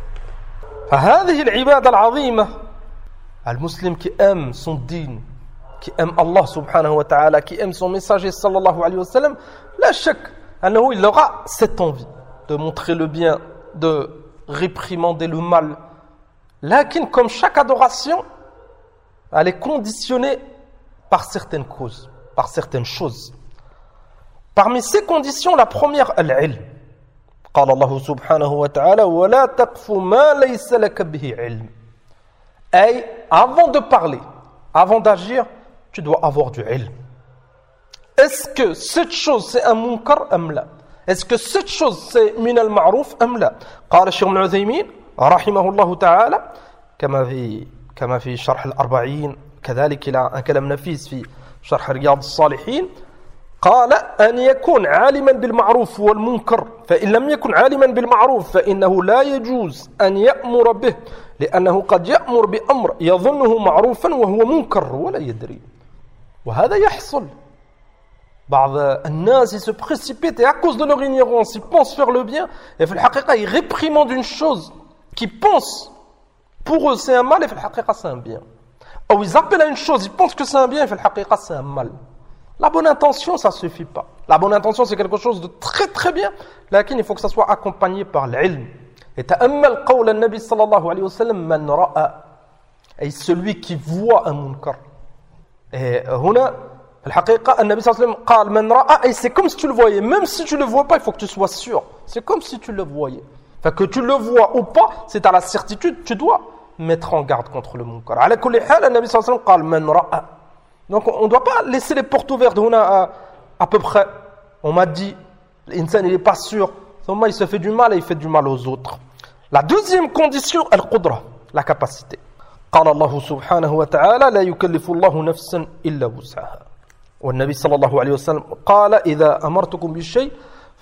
A: فهذه العبادة العظيمة, المسلم qui aime son dîn, qui aime Allah subhanahu wa ta'ala, qui aime son messager sallallahu alayhi wa sallam, la shak, il aura cette envie de montrer le bien, de réprimander le mal. Lakin, comme chaque adoration, elle est conditionnée par certaines causes, par certaines choses. Parmi ces conditions, la première, al-ilm. قال الله سبحانه وتعالى ولا تقف ما ليس لك به علم. Et avant de parler, avant d'agir, tu dois avoir du ilm. Est-ce que cette chose c'est un munkar am la? Est-ce que cette chose c'est min al-ma'ruf am la? قال الشيخ ابن عثيمين رحمه الله تعالى كما في شرح الأربعين كذلك إلى un كلام نفيس في شرح رياض الصالحين قال أن يكون عالما بالمعروف والمنكر فإن لم يكن عالما بالمعروف فإنه لا يجوز أن يأمر به لأنه قد يأمر بأمر يظنه معروفا وهو منكر ولا يدري وهذا يحصل بعض الناس se précipitent et à cause de leur ignorance ils pensent faire le bien et في الحقيقة ils réprimandent une chose qui pensent pour eux c'est un mal et في الحقيقة c'est un bien ou ils appellent à une chose ils pensent que c'est un bien et في الحقيقة c'est un mal. La bonne intention, ça ne suffit pas. La bonne intention, c'est quelque chose de très très bien. Lakin, il faut que ça soit accompagné par l'ilm. Et ta'ammal qawla al-Nabi sallallahu alayhi wa sallam, man ra'a. Et celui qui voit un munkar. Et huna, al-haqiqa, al-Nabi sallallahu alayhi wa sallam, qal man ra'a. Et c'est comme si tu le voyais. Même si tu ne le vois pas, il faut que tu sois sûr. C'est comme si tu le voyais. Fait que tu le vois ou pas, c'est à la certitude, tu dois mettre en garde contre le munkar. Ala kulli hal, al-Nabi sallallahu alayhi wa sallam, qal man ra'a. Donc on ne doit pas laisser les portes ouvertes à peu près. On m'a dit, l'insan il n'est pas sûr. Seulement il se fait du mal et il fait du mal aux autres. La deuxième condition, al-qudra, la capacité. قال الله سبحانه وتعالى لا يكلف الله نفسا إلا وسعها. والنبي صلى الله عليه وسلم قال إذا أمرتكم بالشيء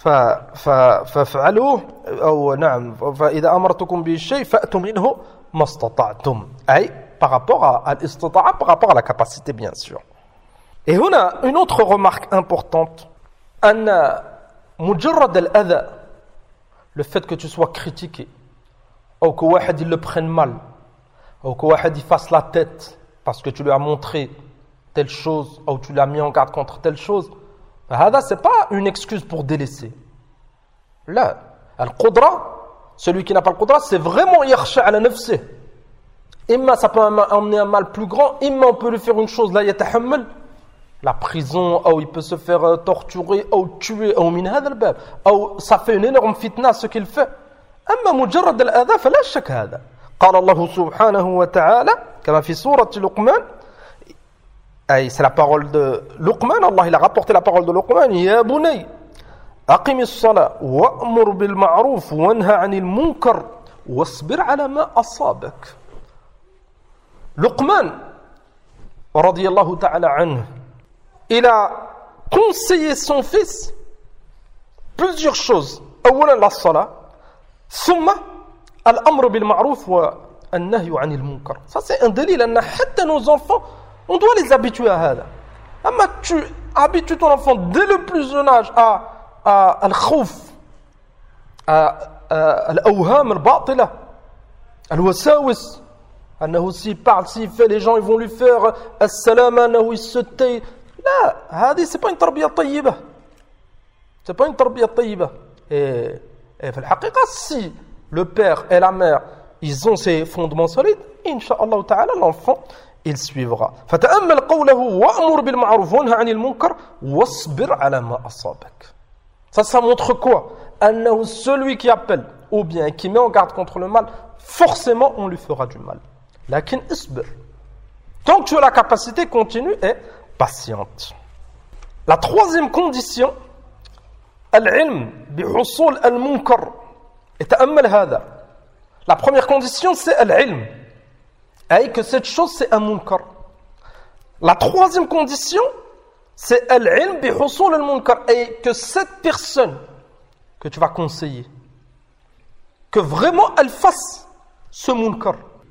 A: فافعلوه أو نعم فإذا أمرتكم بالشيء فأتوا منه ما استطعتم. أي par rapport à l'istita'a, par rapport à la capacité, bien sûr. Et on a une autre remarque importante. Le fait que tu sois critiqué, ou que wahad il le prenne mal, ou que wahad il fasse la tête parce que tu lui as montré telle chose, ou tu l'as mis en garde contre telle chose, c'est pas une excuse pour délaisser. Là, al-qudra, celui qui n'a pas le qudra, c'est vraiment yakhsha ala nafsih. Imma ça peut emmener un mal plus grand, imma on peut lui faire une chose, là yatahammal, la prison, ou il peut se faire torturer, ou tuer, ou min hadha al-bab, ou ça fait une énorme fitna ce qu'il fait. Amma mujarrad al-adha, fala shak hada. قال الله سبحانه وتعالى كما في سورة لقمان c'est la parole de Luqman, Allah il a rapporté la parole de Luqman يا بني أقم الصلاة وأمر بالمعروف وانهى عن المنكر واصبر على ما أصابك. Luqman, radiyallahu ta'ala anhu, il a conseillé son fils plusieurs choses. أولا la salat, ثم الأمر بالمعروف والنهي عن المنكر. Ça c'est un délit, حتى nos enfants, on doit les habituer à هذا. أما tu habitues ton enfant dès le plus jeune âge à الخوف, à الأوهام الباطلة, الوساوس. أنه s'il parle, s'il fait, les gens ils vont lui faire السلام, أنه il se tait. لا, هذه c'est pas une تربية طيبة. C'est pas une تربية طيبة. Et في الحقيقة, si le père et la mère, ils ont ces fondements solides, Inch'Allah ta'ala, l'enfant, il suivra. فتأمل قوله وأمر بالمعروف وانهى عن المنكر واصبر على ما أصابك. Ça montre quoi? أنه celui qui appelle ou bien qui met en garde contre le mal, forcément on lui fera du mal. Lakin isbir. Tant que tu as la capacité, continue et patiente. La troisième condition, al-ilm bihusul al-munkar. Et ta'ammal hada. La première condition, c'est al-ilm. Et que cette chose, c'est un munkar. La troisième condition, c'est al-ilm bi husul al-munkar. Et que cette personne que tu vas conseiller, que vraiment elle fasse ce munkar.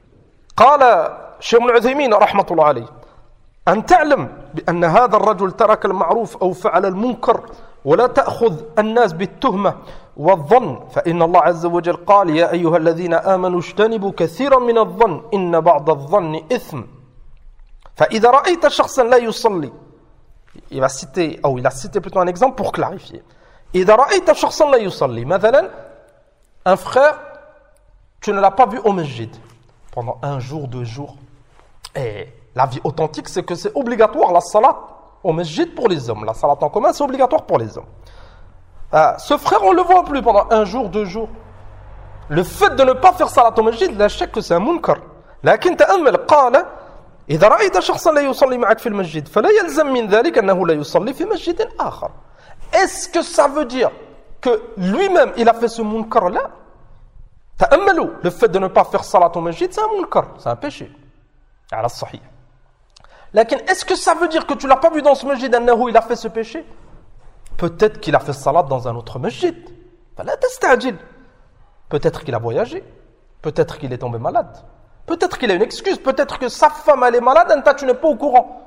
A: قال شيخ ابن عثيمين رحمة الله عليه أن تعلم بأن هذا الرجل ترك المعروف أو فعل المنكر ولا تأخذ الناس بالتهمة والظن فإن الله عز وجل قال يا أيها الذين آمنوا اجتنبوا كثيرا من الظن إن بعض الظن إثم فإذا رأيت شخصا لا يصلي il a cité plutôt un exemple pour clarifier إذا رأيت شخصا لا يصلي مثلا un frère tu ne l'as pas vu au masjid pendant un jour, 2 jours et la vie authentique c'est que c'est obligatoire la salat au masjid pour les hommes la salat en commun c'est obligatoire pour les hommes ce frère on ne le voit plus pendant 1 jour, 2 jours le fait de ne pas faire salat au masjid la chèque que c'est un munkar لكن تأمل قال إذا رأيت شخصا لا يصلي معك في المسجد فلا يلزم من ذلك أنه لا يصلي في مسجد آخر est-ce que ça veut dire que lui-même il a fait ce munkar là تأملوا le fait de ne pas faire salat au masjid c'est un munkar c'est un péché على الصحيح لكن est-ce que ça veut dire que tu l'as pas vu dans ce masjid أنه il a fait ce péché peut-être qu'il a fait salat dans un autre masjid فلا تستعجل peut-être qu'il a voyagé peut-être qu'il est tombé malade peut-être qu'il a une excuse peut-être que sa femme elle est malade et tu n'es pas au courant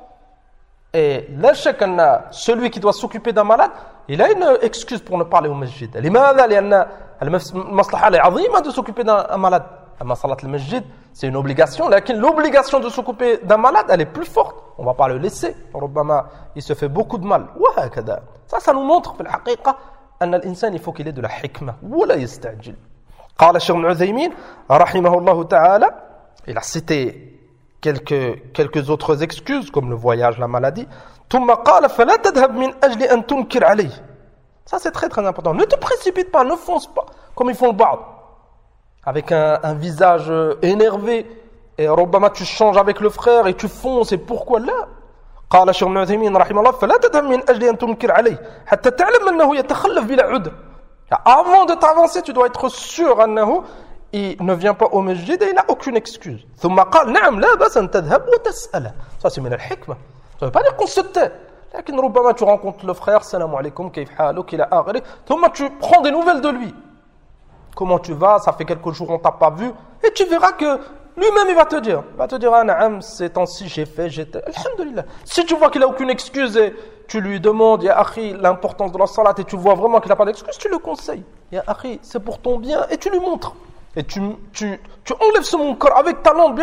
A: et là celui qui doit s'occuper d'un malade il a une excuse pour ne pas aller au masjid لماذا لأن المصلحة العظيمة de s'occuper d'un malade أما صلاة المسجد c'est une obligation لكن l'obligation de s'occuper d'un malade elle est plus forte on va pas le laisser ربما il se fait beaucoup de mal وهكذا ça nous montre في الحقيقة أن الإنسان il faut qu'il ait de la حكمة ولا يستعجل قال الشيخ ابن عثيمين رحمه الله تعالى il a cité quelques autres excuses comme le voyage, la maladie. ثم قال فلا تذهب من أجل أن تنكر عليه. Ça c'est très très important. Ne te précipite pas, ne fonce pas comme ils font le ba'd. Avec un visage énervé et ربما tu changes avec le frère et tu fonces et pourquoi là قال الشيخ ابن عثيمين رحمه الله فلا تذهب من أجل أن تنكر عليه حتى تعلم أنه يتخلف بلا عذر. Avant de t'avancer, tu dois être sûr أنه il ne vient pas au masjid et il n'a aucune excuse. ثم قال نعم لا بأس أن تذهب وتسأله. Ça c'est من الحكمة. Ça veut pas dire qu'on se tait. لكن ربما tu rencontres le frère, salam alaikum, كيف حالك إلى آخره. ثم tu prends des nouvelles de lui. Comment tu vas? Ça fait quelques jours on t'a pas vu et tu verras que lui-même il va te dire ah naam ces temps-ci j'ai fait j'étais alhamdulillah. Si tu vois qu'il a aucune excuse et tu lui demandes ya akhi l'importance de la salat et tu vois vraiment qu'il n'a pas d'excuse, tu le conseilles. Ya akhi c'est pour ton bien et tu lui montres. Et tu enlèves ce munkar avec ta langue,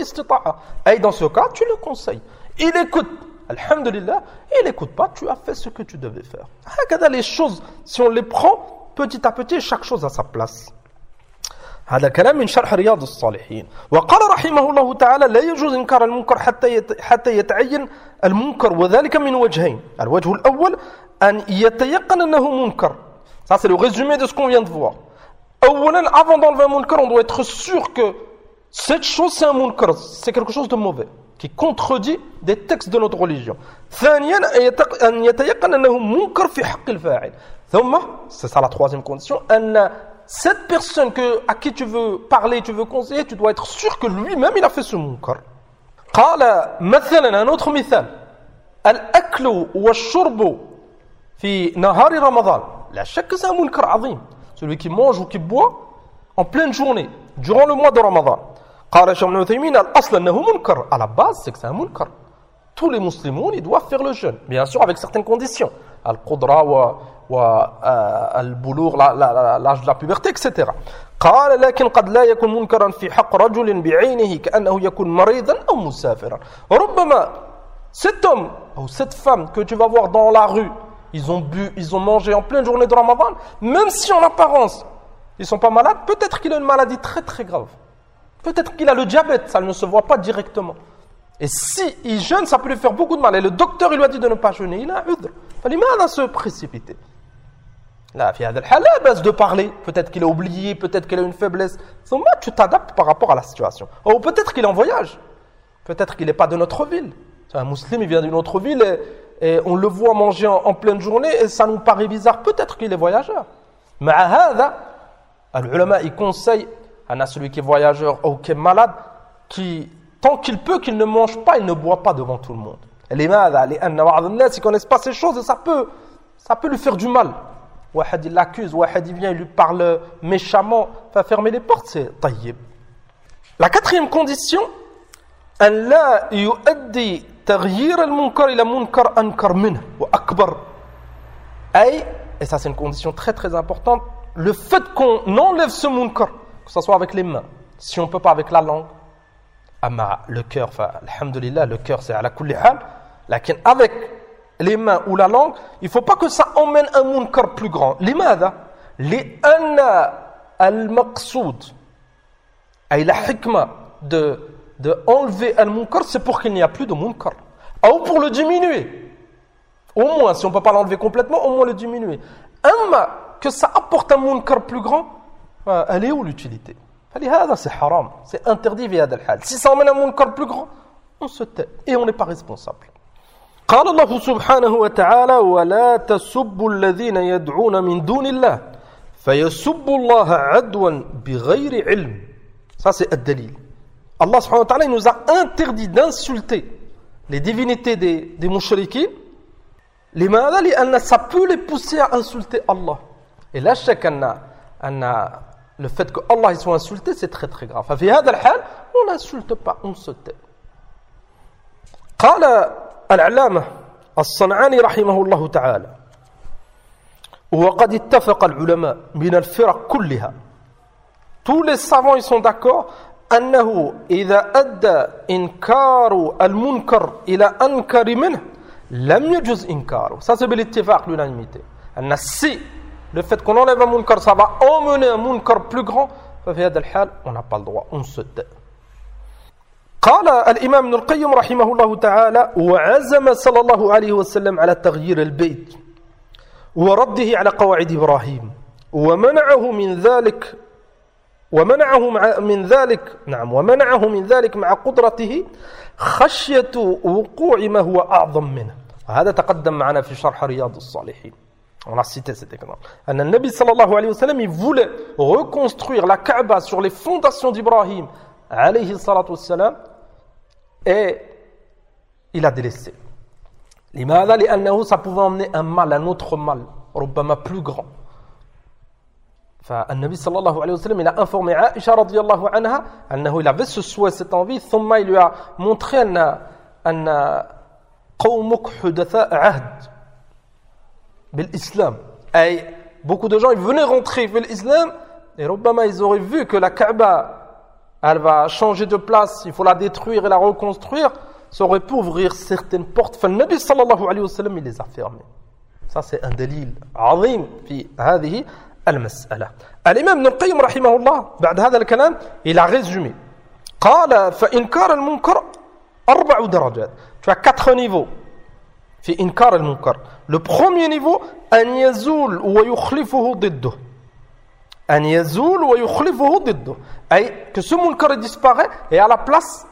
A: et dans ce cas, tu le conseilles. Il écoute, alhamdulillah, il écoute pas, tu as fait ce que tu devais faire. Regarde les choses, si on les prend petit à petit, chaque chose à sa place. هذا كلام من شرح رياض الصالحين وقال رحمه الله تعالى لا يجوز إنكار المنكر حتى يتعين المنكر وذلك من وجهين الوجه الأول أن يتيقن أنه منكر. Ça c'est le résumé de ce qu'on vient de voir. Avant d'enlever un munkar, on doit être sûr que cette chose c'est un munkar, c'est quelque chose de mauvais, qui contredit des textes de notre religion. ثانيا أن يتيقن أنه منكر في حق الفاعل. ثم, c'est ça la troisième condition, أن cette personne à qui tu veux parler, tu veux conseiller, tu dois être sûr que lui-même il a fait ce munkar. قال مثلا un autre مثال الأكل والشرب في نهار رمضان لا شك c'est un munkar عظيم. Celui qui mange ou qui boit en pleine journée, durant le mois de Ramadan. قال الشيخ ابن عثيمين الأصل أنه منكر. À la base, c'est que c'est un munkar. Tous les musulmans, ils doivent faire le jeûne. Bien sûr, avec certaines conditions. Al-Qudra al-Bulugh, l'âge de la puberté, etc. قال لكن قد لا يكون منكرا في حق رجل بعينه كأنه يكون مريضا أو مسافرا. ربما cet homme ou cette femme que tu vas voir dans la rue, ils ont bu, ils ont mangé en pleine journée de Ramadan, même si en apparence, ils ne sont pas malades, peut-être qu'il a une maladie très très grave. Peut-être qu'il a le diabète, ça ne se voit pas directement. Et si il jeûne, ça peut lui faire beaucoup de mal. Et le docteur, il lui a dit de ne pas jeûner. Il a un udr. Il va se précipiter. Là, il y a la base de parler. Peut-être qu'il a oublié, peut-être qu'il a une faiblesse. Donc, tu t'adaptes par rapport à la situation. Ou peut-être qu'il est en voyage. Peut-être qu'il n'est pas de notre ville. C'est un musulman, il vient d'une autre ville et on le voit manger en pleine journée et ça nous paraît bizarre. Peut-être qu'il est voyageur. Mais à hada, l'ulama, il conseille On a celui qui est voyageur ou qui est malade, qui, tant qu'il peut, qu'il ne mange pas, il ne boit pas devant tout le monde. Les malades, ils ne connaissent pas ces choses et ça peut lui faire du mal. Wahad il l'accuse, Wahad il vient, il lui parle méchamment, va fermer les portes, c'est tayyib. La quatrième condition, أن لا يؤدي تغيير المنكر إلى منكر أنكر منه وأكبر. Et ça c'est une condition très très importante, le fait qu'on enlève ce munkar, que ce soit avec les mains, si on ne peut pas avec la langue, le cœur, alhamdulillah, le cœur c'est ala kulli hal, lakin avec les mains ou la langue, il ne faut pas que ça emmène un munkar plus grand. لماذا؟ لأن المقصود أي la hikmah de enlever al munkar, c'est pour qu'il n'y a plus de munkar, ou pour le diminuer. Au moins, si on ne peut pas l'enlever complètement, au moins le diminuer. Que ça apporte un munkar plus grand, elle est où l'utilité? C'est haram, c'est interdit via al-hal. Si ça emmène un munkar plus grand, on se tait et on n'est pas responsable. قال الله سبحانه وتعالى ولا تسبوا الذين يدعون من دون الله فيسبوا الله عدوا بغير علم. Ça c'est الدليل. Allah subhanahu wa ta'ala il nous a interdit d'insulter les divinités des mushrikins. لماذا؟ لأن ça peut les pousser à insulter Allah. Et là, le fait que Allah soit insulté, c'est très très grave. ففي هذا الحال, on n'insulte pas, on se tait. قال العلامة الصنعاني رحمه الله تعالى وقد اتفق العلماء من الفرق كلها. Tous les savants ils sont d'accord أنه إذا أدى إنكار المنكر إلى أنكر منه لم يجوز إنكاره. Ça c'est بالاتفاق, l'unanimité. Si le fait qu'on enlève un munkar, ça va emmener un munkar plus grand, ففي هذا الحال on n'a pas le droit, on se tait. قال الإمام ابن القيم رحمه الله تعالى وعزم صلى الله عليه وسلم على تغيير البيت ورده على قواعد إبراهيم ومنعه من ذلك مع قدرته خشية وقوع ما هو أعظم منه. هذا تقدم معنا في شرح رياض الصالحين. On a cité cet exemple. أن النبي صلى الله عليه وسلم il voulait reconstruire la Kaaba sur les fondations d'Ibrahim عليه الصلاة والسلام et il a délaissé. لماذا؟ لأنه ça pouvait emmener un mal, un autre mal, ربما plus grand. فالنبي صلى الله عليه وسلم il a informé Aïcha رضي الله عنها أنه il avait ce souhait, cette envie, ثم il lui a montré أن قومك حدثاء عهد بالإسلام. أي beaucoup de gens ils venaient rentrer dans l'islam et ربما ils auraient vu que la Kaaba elle va changer de place, il faut la détruire et la reconstruire, ça aurait pu ouvrir certaines portes. فالنبي صلى الله عليه وسلم il les a fermées. Ça c'est un دليل عظيم في هذه المسألة. الإمام ابن القيم رحمه الله بعد هذا الكلام il a résumé. قال فإنكار المنكر 4 درجات. Tu as 4 niveaux في إنكار المنكر. Le premier niveau أن يزول ويخلفه ضده. أن يزول ويخلفه ضده. أي que ce munkar disparaît et à la place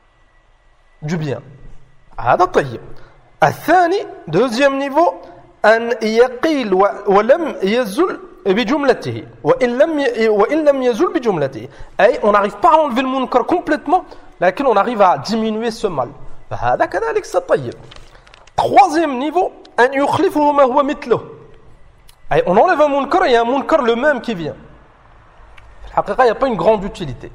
A: du bien. هذا طيب. الثاني deuxième niveau أن يقيل ولم يزل بجملته وإن لم يزل بجملته. أي on n'arrive pas à enlever le munkar complètement, لكن on arrive à diminuer ce mal. فهذا كذلك c'est طيب. Troisième niveau أن يخلفه ما هو مثله. أي on enlève un munkar et il y a un munkar le même qui vient. الحقيقة il n'y a pas une grande utilité.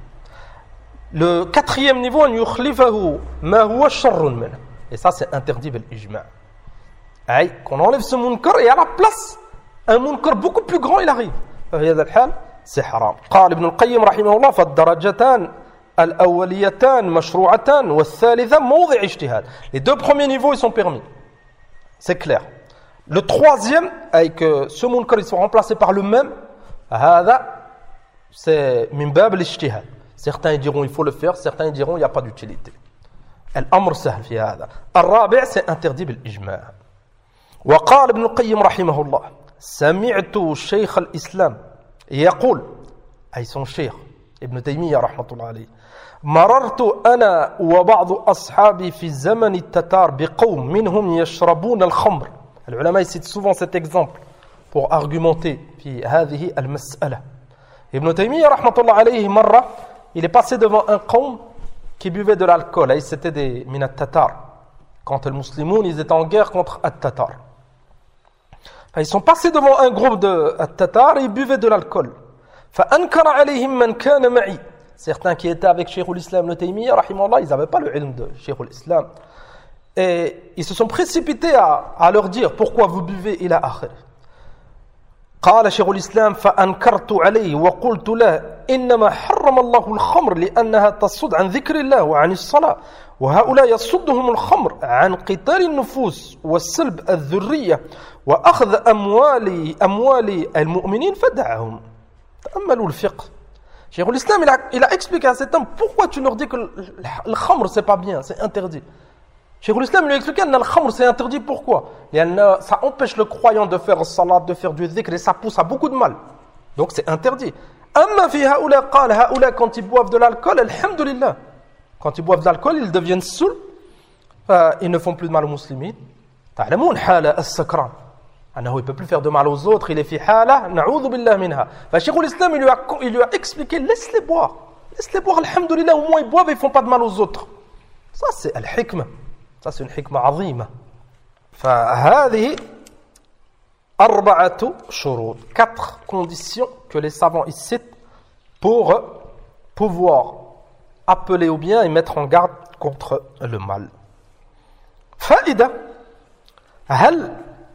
A: Le quatrième niveau أن يخلفه ما هو شر منه. Et ça c'est interdit بالإجماع. أي qu'on enlève ce munkar et à la place un munkar beaucoup plus grand il arrive. ففي هذا الحال c'est حرام. قال ابن القيم رحمه الله فالدرجتان الأوليتان مشروعتان والثالثة موضع اجتهاد. Les 2 premiers niveaux ils sont permis. C'est clair. Le troisième, avec ce munkar ils sont remplacés par le même, هذا c'est من باب الاجتهاد. Certains diront il faut le faire, certains diront il n'y a pas d'utilité. الأمر سهل في هذا. الرابع c'est interdit بالإجماع. وقال ابن القيم رحمه الله سمعت شيخ الإسلام يقول أي son شيخ ابن تيمية رحمة الله عليه مررت أنا وبعض أصحابي في زمن التتار بقوم منهم يشربون الخمر. العلماء citent souvent cet exemple pour argumenter في هذه المسألة. Ibn Taymiyyah, rahmatullah alayhi, marra, il est passé devant un qawm qui buvait de l'alcool. Et c'était des minat tatar. Quand les musulmans, ils étaient en guerre contre at-tatar. Ils sont passés devant un groupe de at-tatar et ils buvaient de l'alcool. فَأَنْكَرَ عَلَيْهِمْ مَنْ كَانَ مَعِي. Certains qui étaient avec Cheikh l'Islam Ibn Taymiyyah, rahimahullah, ils n'avaient pas le ilm de Cheikh l'Islam. Et ils se sont précipités à leur dire pourquoi vous buvez ila akhir. قال شيخ الإسلام فأنكرت عليه وقلت له إنما حرم الله الخمر لأنها تصد عن ذكر الله وعن الصلاة وهؤلاء يصدهم الخمر عن قتال النفوس والسلب الذرية وأخذ أموال المؤمنين فدعهم. تأملوا الفقه. شيخ الإسلام il a expliqué à cet homme pourquoi tu leur dis que le khamr c'est pas bien, c'est interdit. Cheikh l'Islam lui a expliqué que le khamr c'est interdit, pourquoi? Ça empêche le croyant de faire salat, de faire du dhikr et ça pousse à beaucoup de mal. Donc c'est interdit. Amma fi haoula qal, haoula quand ils boivent de l'alcool, alhamdulillah. Quand ils boivent de l'alcool, ils deviennent saouls. Ils ne font plus de mal aux musulmans. Ta'lamoun hala as-sakran. Il ne peut plus faire de mal aux autres, il est fi hala, na'oudhu billah minha. Cheikh l'Islam il lui a expliqué, laisse-les boire. Laisse-les boire, alhamdulillah, au moins ils boivent et ils ne font pas de mal aux autres. Ça c'est al-hikmah. Ça c'est une hikmah azima. فهذه أربعة شروط. 4 conditions que les savants ils citent pour pouvoir appeler au bien et mettre en garde contre le mal. فائدة هل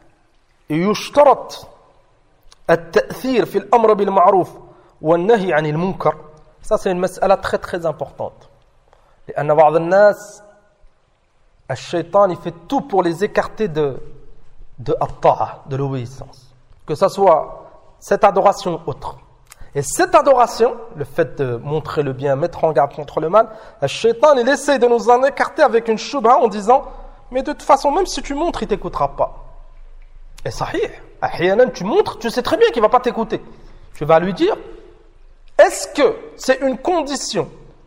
A: يشترط التأثير في الأمر بالمعروف والنهي عن المنكر؟ Ça c'est une مسألة très très importante. لأن بعض الناس الشيطان il fait tout pour les écarter de at-ta'a, de l'obéissance. Que ça soit cette adoration ou autre. Et cette adoration, le fait de montrer le bien, mettre en garde contre le mal, le shaitan il essaie de nous en écarter avec une shubha en disant mais de toute façon même si tu montres il t'écoutera pas. Et sahih, ahyanan tu montres, tu sais très bien qu'il va pas t'écouter. Tu vas lui dire est-ce que c'est une condition?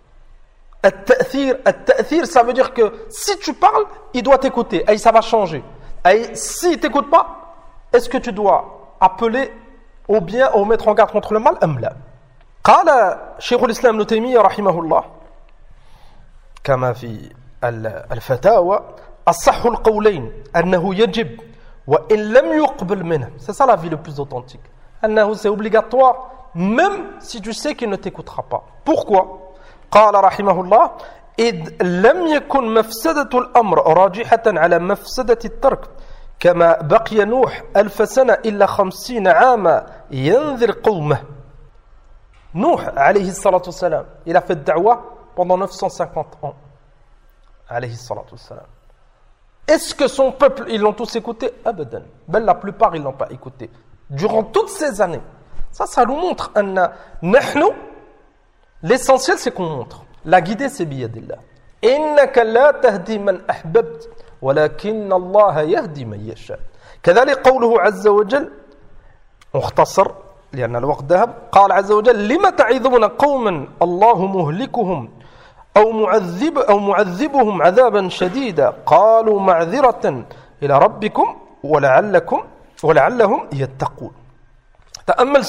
A: At-ta'thir, ça veut dire que si tu parles, il doit t'écouter. Et ça va changer. Et s'il ne t'écoute pas, est-ce que tu dois appeler au bien, ou mettre en garde contre le mal? Amla. قال شيخ الإسلام ابن تيمية رحمه الله كما في الفتاوى الصح القولين أنه يجب وإن لم يقبل منه. C'est ça la vie le plus authentique. أنه c'est obligatoire même si tu sais qu'il ne t'écoutera pas. Pourquoi? قال رحمه الله إذ لم يكن مفسدة الأمر راجحة على مفسدة الترك كما بقي نوح 1000 سنة إلا 50 عاما ينذر قومه. Nuh alayhi salatu wassalam, il a fait da'wah pendant 950 ans alayhi salatu wassalam. Est-ce que son peuple ils l'ont tous écouté? Abadan. Ben la plupart ils l'ont pas écouté durant toutes ces années. Ça nous montre nahnu. L'essentiel, c'est qu'on montre. La guidée, c'est biyadillah. Innaka la tahdi man ahbabt, walakin Allah yahdi man yasha. كذلك قوله عز وجل مختصر لأن الوقت ذهب. قال عز وجل لما تعظون قوما الله مهلكهم أو معذبهم عذابا شديدا قالوا معذرة إلى ربكم ولعلهم يتقون. تأمل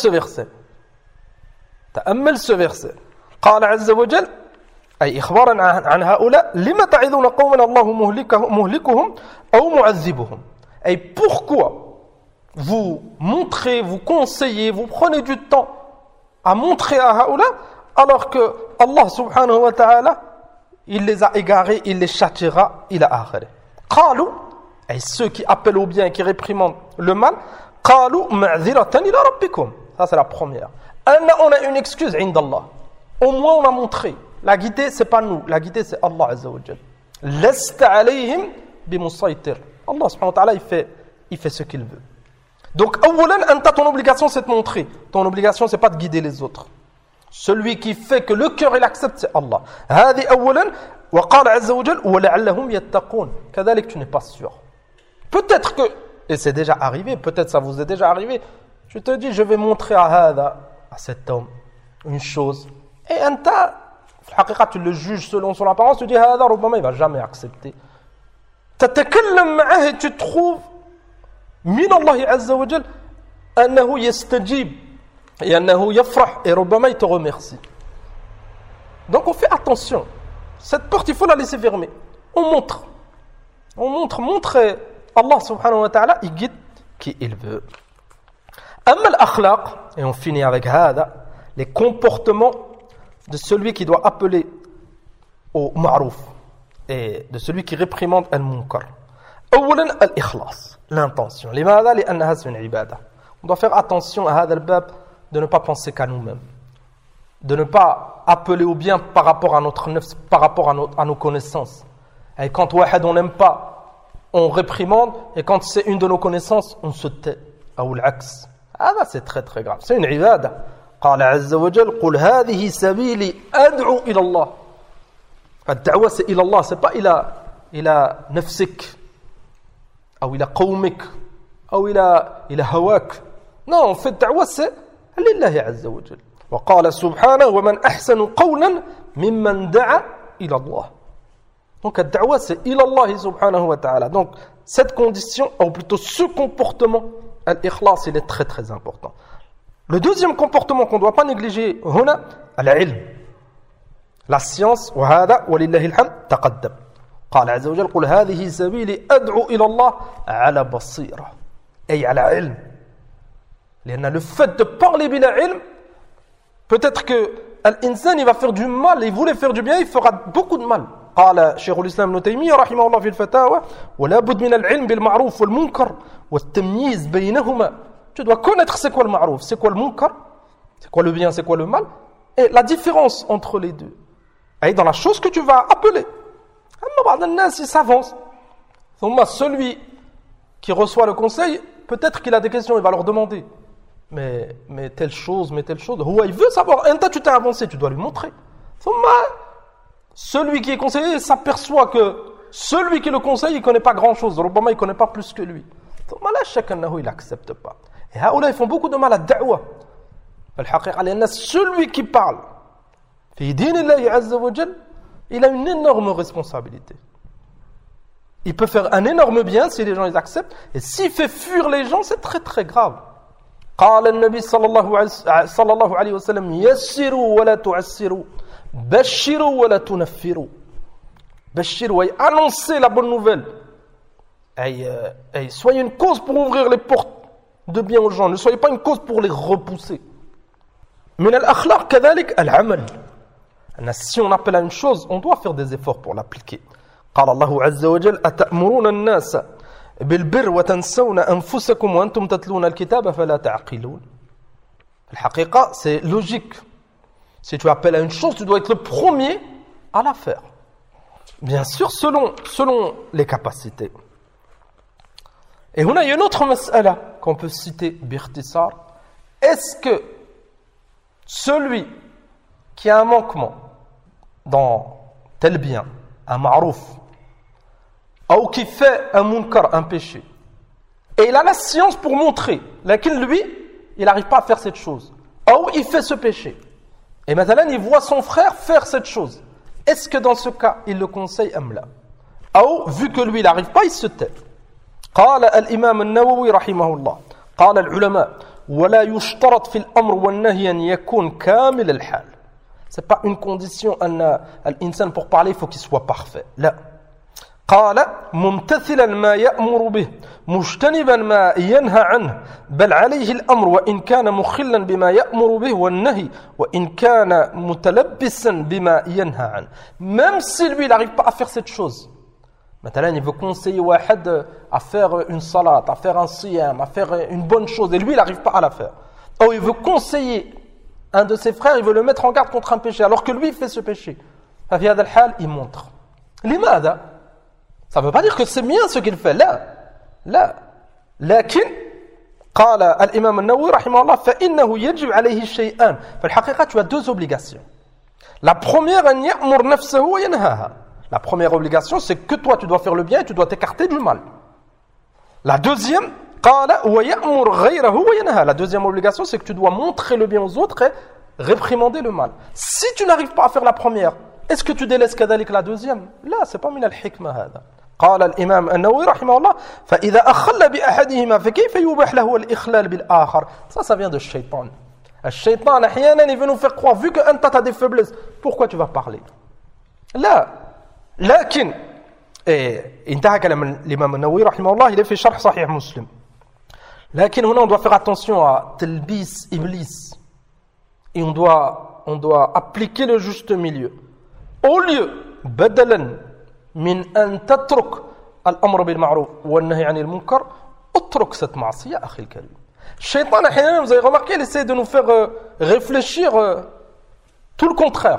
A: ce verset. قال عز وجل أي إخبارا عن هؤلاء لما تعظون قوما الله مهلكهم أو معذبهم. Et pourquoi vous montrez, vous conseillez, vous prenez du temps à montrer à haoula alors que Allah subhanahu wa ta'ala il les a égarés, il les châtiera ila akhirih. قالوا, et ceux qui appellent au bien et qui réprimandent le mal, قالوا معذرة إلى ربكم. Ça c'est la première. On a une excuse indallah. Au moins on a montré. La guidée c'est pas nous, la guidée c'est Allah azza wa jal. Lasta alayhim bimusaytir. Allah subhanahu wa ta'ala il fait ce qu'il veut. Donc awalan anta, ton obligation c'est de montrer. Ton obligation c'est pas de guider les autres. Celui qui fait que le cœur il accepte c'est Allah. هذه awalan وقال عز وجل ولعلهم يتقون. كذلك tu n'es pas sûr. Peut-être que, et c'est déjà arrivé, peut-être ça vous est déjà arrivé, je te dis je vais montrer à cet homme une chose et anta tu le juges selon son apparence, tu dis هذا ربما il va jamais accepter. تتكلم معه et tu trouves من الله عز وجل أنه يستجيب Et annahu yafrah, et rubbama il te remercie. Donc on fait attention. Cette porte, il faut la laisser fermée. On montre. Et Allah subhanahu wa ta'ala, il guide qui il veut. Amma al-akhlaq, et on finit avec hada, les comportements de celui qui doit appeler au ma'rouf et de celui qui réprimande al-munkar. Awwalan al-ikhlas, l'intention. Limada li'annaha c'est une ibada. On doit faire attention à hada al-bab de ne pas penser qu'à nous-mêmes. De ne pas appeler au bien par rapport à notre nefs, par rapport à nos connaissances. Et quand on n'aime pas, on réprimande, et quand c'est une de nos connaissances, on se tait. Ou l'aks. Ah, c'est très très grave. C'est une ibada. قال عز وجل قل هذه سبيلي أدعو إلى الله. الدعوة c'est إلى الله, c'est pas إلى نفسك أو إلى قومك أو إلى هواك. Non, en fait, الدعوة c'est لله عز وجل. وقال سبحانه ومن أحسن قولا ممن دعا إلى الله. Donc la da'wa c'est إلى الله سبحانه وتعالى. Donc cette condition, ou plutôt ce comportement, al-ikhlas, il est très très important. Le deuxième comportement qu'on ne doit pas négliger, هنا العلم. La science, وهذا ولله الحمد تقدم. قال عز وجل قل هذه سبيلي أدعو إلى الله على بصيرة. أي على علم. لأن le fait de parler بلا علم, peut-être que l'insan il va faire du mal, il voulait faire du bien, il fera beaucoup de mal. قال شيخ الإسلام ابن تيمية رحمه الله في الفتاوى ولا بد من العلم بالمعروف والمنكر والتمييز بينهما. Tu dois connaître c'est quoi le ma'rouf, c'est quoi le munkar, c'est quoi le bien, c'est quoi le mal, et la différence entre les deux. Et dans la chose que tu vas appeler. Il s'avance. Celui qui reçoit le conseil, peut-être qu'il a des questions, il va leur demander. Mais telle chose. Il veut savoir. Un tas, tu t'es avancé, tu dois lui montrer. Celui qui est conseillé s'aperçoit que celui qui le conseille, il ne connaît pas grand-chose. Obama, il ne connaît pas plus que lui. Il n'accepte pas. Et là, ils font beaucoup de mal à da'wa. Celui qui parle, il a une énorme responsabilité. Il peut faire un énorme bien si les gens les acceptent. Et s'il fait fuir les gens, c'est très très grave. قال النبي صلى الله عليه وسلم يسروا ولا تعسروا بشروا ولا تنفروا. بشروا, annoncez la bonne nouvelle. Soyez une cause pour ouvrir les portes de bien aux gens. Ne soyez pas une cause pour les repousser. من الأخلاق كذلك العمل. Si on appelle à une chose, on doit faire des efforts pour l'appliquer. قال الله عز وجل أتأمرون الناس بالبر وتنسون أنفسكم وأنتم تتلون الكتاب فلا تعقلون. الحقيقة, c'est logique. Si tu appelles à une chose, tu dois être le premier à la faire. Bien sûr, selon les capacités. Et il y a une autre mas'ala qu'on peut citer bikhtisar. Est-ce que celui qui a un manquement dans tel bien, un ma'rouf, ou qui fait un munkar, un péché, et il a la science pour montrer, laquelle lui, il n'arrive pas à faire cette chose, ou il fait ce péché, et maintenant il voit son frère faire cette chose, est-ce que dans ce cas, il le conseille amla? Ou, vu que lui, il n'arrive pas, il se tait. قال الإمام النووي رحمه الله قال العلماء ولا يشترط في الأمر والنهي أن يكون كامل الحال. C'est pas une condition l'insan pour parler, il faut qu'il soit parfait. لا. قال ممتثلا ما يأمر به مجتنبا ما ينهى عنه بل عليه الأمر وإن كان مخلا بما يأمر به والنهي وإن كان متلبسا بما ينهى عنه. Même si lui il n'arrive pas à faire cette chose. Maintenant, il veut conseiller Wahad à faire une salat, à faire un siyam, à faire une bonne chose, et lui, il n'arrive pas à la faire. Ou il veut conseiller un de ses frères, il veut le mettre en garde contre un péché, alors que lui, il fait ce péché. Il montre. Limada. Ça ne veut pas dire que c'est bien ce qu'il fait. Là. لكن قال الإمام النووي رحمه الله فإنه يجب عليه شيئان. فالحقيقة, tu as deux obligations. La première, أن يأمر نفسه وينهاها. La première obligation, c'est que toi, tu dois faire le bien et tu dois t'écarter du mal. La deuxième, la deuxième obligation, c'est que tu dois montrer le bien aux autres et réprimander le mal. Si tu n'arrives pas à faire la première, est-ce que tu délaisses كذلك la deuxième? Là, c'est pas من الحكمة هذا. قال الإمام النووي رحمه الله فإذا أخل بأحدهما فكيف يباح له الإخلال بالآخر. Ça vient de shaitan. الشيطان أحيانا il veut nous faire croire vu que أنت t'as des faiblesses pourquoi tu vas parler لا لكن انتهى كلام الإمام النووي رحمه الله il est في شرح صحيح مسلم لكن هنا on doit faire attention à تلبيس إبليس et on doit appliquer le juste milieu au lieu بدلا من أن تترك الأمر بالمعروف والنهي عن المنكر اترك cette معصية أخي الكريم الشيطان أحيانا vous avez remarqué il essaie de nous faire réfléchir tout le contraire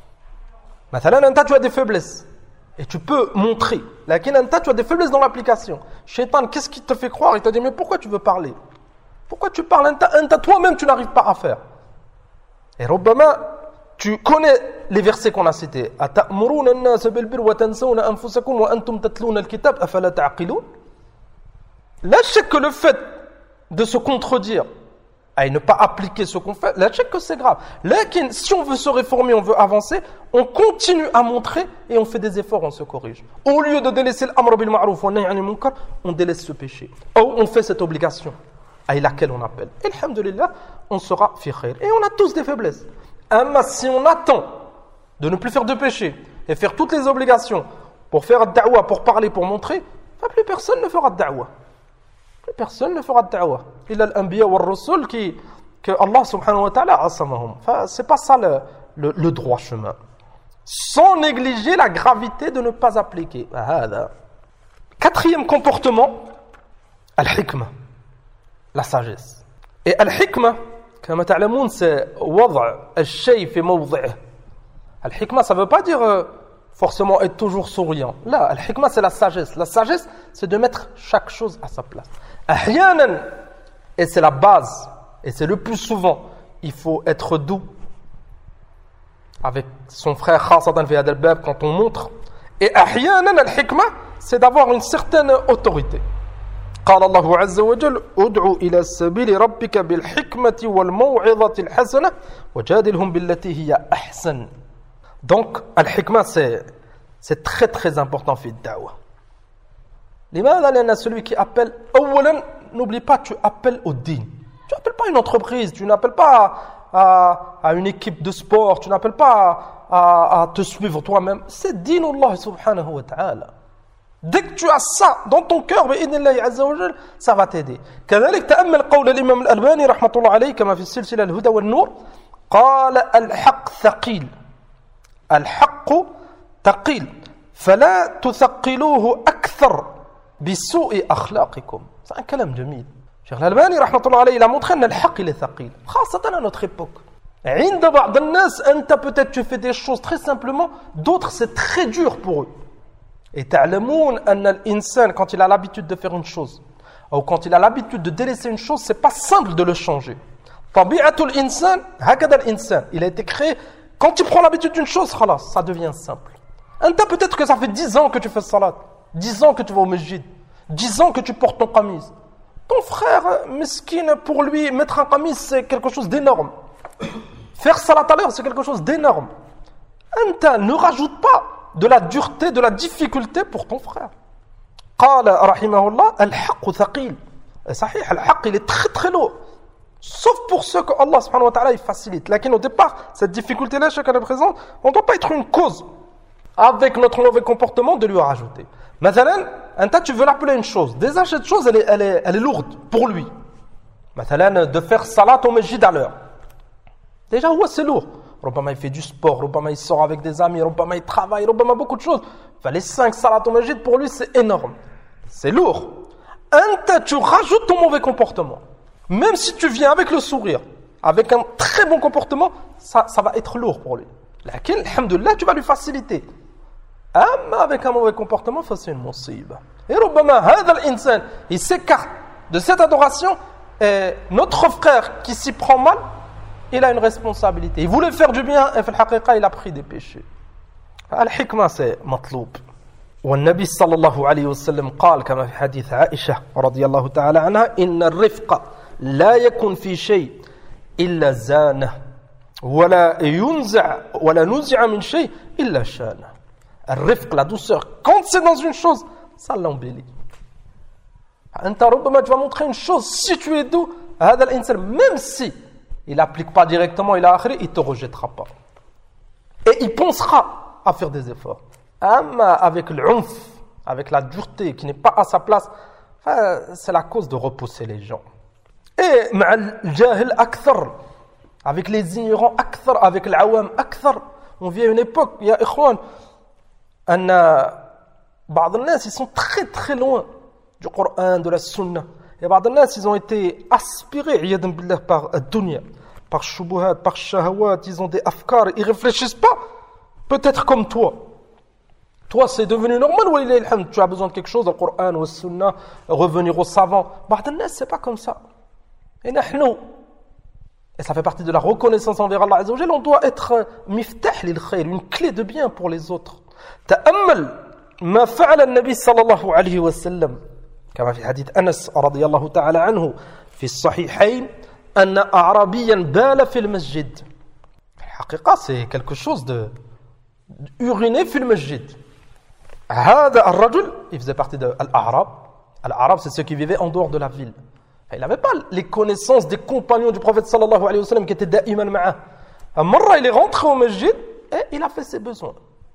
A: مثلا أنت tu as des faiblesses et tu peux montrer لكن أنت tu as des faiblesses dans l'application الشيطان qu'est-ce qui te fait croire il te dit mais pourquoi tu veux parler pourquoi tu parles أنت toi-même tu n'arrives pas à faire et ربما tu connais les versets qu'on a cités أتأمرون الناس بالبر وتنسون أنفسكم وأنتم تتلون الكتاب أفلا تعقلون لا شك que le fait de se contredire et ne pas appliquer ce qu'on fait, là, check que c'est grave. Là, si on veut se réformer, on veut avancer, on continue à montrer et on fait des efforts, on se corrige. Au lieu de délaisser l'amr bil ma'ruf wa nahy anil munkar, on délaisse ce péché. Ou on fait cette obligation à laquelle on appelle. Et alhamdulillah, on sera fi khair. Et on a tous des faiblesses. Mais si on attend de ne plus faire de péché et faire toutes les obligations pour faire da'wah, pour parler, pour montrer, plus personne ne fera da'wah. Personne ne fera de da'wah. Il y a l'anbiya wa ar-rusul que Allah subhanahu wa ta'ala asamahum. C'est pas ça le droit chemin. Sans négliger la gravité de ne pas appliquer. Quatrième comportement, al-hikmah, la sagesse. Et al-hikmah, comme تعلمون, c'est وضع الشيء في موضعه. Al-hikmah, ça veut pas dire forcément être toujours souriant. Là, al-hikmah, c'est la sagesse. La sagesse, c'est de mettre chaque chose à sa place. Ahyanan, et c'est la base, et c'est le plus souvent, il faut être doux avec son frère khasatan fi hadha al-bab quand on montre. Et ahyanan al-hikmah, c'est d'avoir une certaine autorité. قال الله عز وجل ادع إلى سبيل ربك بالحكمة والموعظة الحسنة وجادلهم بالتي هي أحسن. Donc, al-hikmah, c'est très très important في الدعوة. لماذا؟ لأن celui qui appelle, أولا, n'oublie pas, tu appelles au din. Tu n'appelles pas une entreprise, tu n'appelles pas à une équipe de sport, tu n'appelles pas à te suivre toi-même. C'est din Allah subhanahu wa ta'ala. Dès que tu as ça dans ton cœur, بإذن الله عز وجل, ça va t'aider. كذلك تأمل قول الإمام الألباني رحمة الله عليه كما في السلسلة الهدى والنور قال الحق ثقيل الحق ثقيل فلا تثقلوه أكثر بسوء أخلاقكم. C'est un كلام جميل. Cheikh الألباني رحمة الله عليه il a montré أن الحق il est ثقيل خاصة à notre époque. عند بعض الناس أنت peut-être tu fais des choses très simplement, d'autres c'est très dur pour eux. Et تعلمون أن الإنسان quand il a l'habitude de faire une chose ou quand il a l'habitude de délaisser une chose, c'est pas simple de le changer. طبيعة الإنسان هكذا الإنسان, il a été créé. Quand tu prends l'habitude d'une chose, ça devient simple. Anta, peut-être que ça fait 10 ans que tu fais salat, 10 ans que tu vas au masjid, 10 ans que tu portes ton qamis. Ton frère, mesquine, pour lui, mettre un qamis, c'est quelque chose d'énorme. Faire salat à l'heure, c'est quelque chose d'énorme. Anta, ne rajoute pas de la dureté, de la difficulté pour ton frère. قال رحمه الله الحق ثقيل. صحيح, الحق, il est très très lourd. Sauf pour ceux que Allah subhanahu wa ta'ala il facilite. Lakin au départ, cette difficulté-là, chacun est présent, on ne doit pas être une cause avec notre mauvais comportement de lui rajouter. Mathalan, un tas, tu veux l'appeler une chose. Déjà, cette chose, elle est lourde pour lui. Mathalan, de faire salat au masjid à l'heure. Déjà, ouais, c'est lourd. Rubama, il fait du sport, Rubama, il sort avec des amis, Rubama, il travaille, Rubama, beaucoup de choses. Enfin, les 5 salats au masjid, pour lui, c'est énorme. C'est lourd. Un tas, tu rajoutes ton mauvais comportement. Même si tu viens avec le sourire, avec un très bon comportement, ça va être lourd pour lui. Lakin, alhamdoulilah, tu vas lui faciliter. Mais avec un mauvais comportement, c'est une musiba. Et Rubama, hadha al-insan, il s'écarte de cette adoration, et notre frère qui s'y prend mal, il a une responsabilité. Il voulait faire du bien, et il a pris des péchés. Al-hikmah, c'est matloub. والنبي صلى الله عليه وسلم قال كما في حديث عائشة رضي الله تعالى عنها إن الرفق لا يكن في شيء إلا زانه ولا نزع من شيء إلا شانه. الرفق, la douceur, quand c'est dans une chose, ça l'embellit. أنت ربما tu vas montrer une chose, si tu es doux, هذا الإنسان, même si il n'applique pas directement, il ne te rejettera pas. Et il pensera à faire des efforts. Avec l'unf, avec la dureté qui n'est pas à sa place, c'est la cause de repousser les gens. Et avec les ignorants akthar, avec l'awam akthar, on vit à une époque, il y a ikhwan, beaucoup de gens ils sont très très loin du Coran, de la Sunna. Il y a beaucoup de gens ils ont été aspirés par la dunya, par shubuhat, par shahawat, ils ont des afkar, ils réfléchissent pas, peut-être comme toi. Toi, c'est devenu normal, ou tu as besoin de quelque chose, le Coran ou la Sunna, revenir aux savants. Beaucoup de gens, c'est pas comme ça. Et ça fait partie de la reconnaissance envers Allah Azza wa Jalla, on doit être miftah lil khayr, une clé de bien pour les autres. تأمل ما فعل النبي صلى الله عليه وسلم كما في حديث أنس رضي الله تعالى عنه في الصحيحين أن أعرابيا بال في المسجد. الحقيقة c'est quelque chose de uriner في المسجد. هذا الرجل il faisait partie de l'Arab. L'Arab c'est ceux qui vivaient en dehors de la ville. Il n'avait pas les connaissances des compagnons du prophète sallallahu alayhi wa sallam qui étaient da'iman ma'a. Un marra il est rentré au masjid et il a fait ses besoins.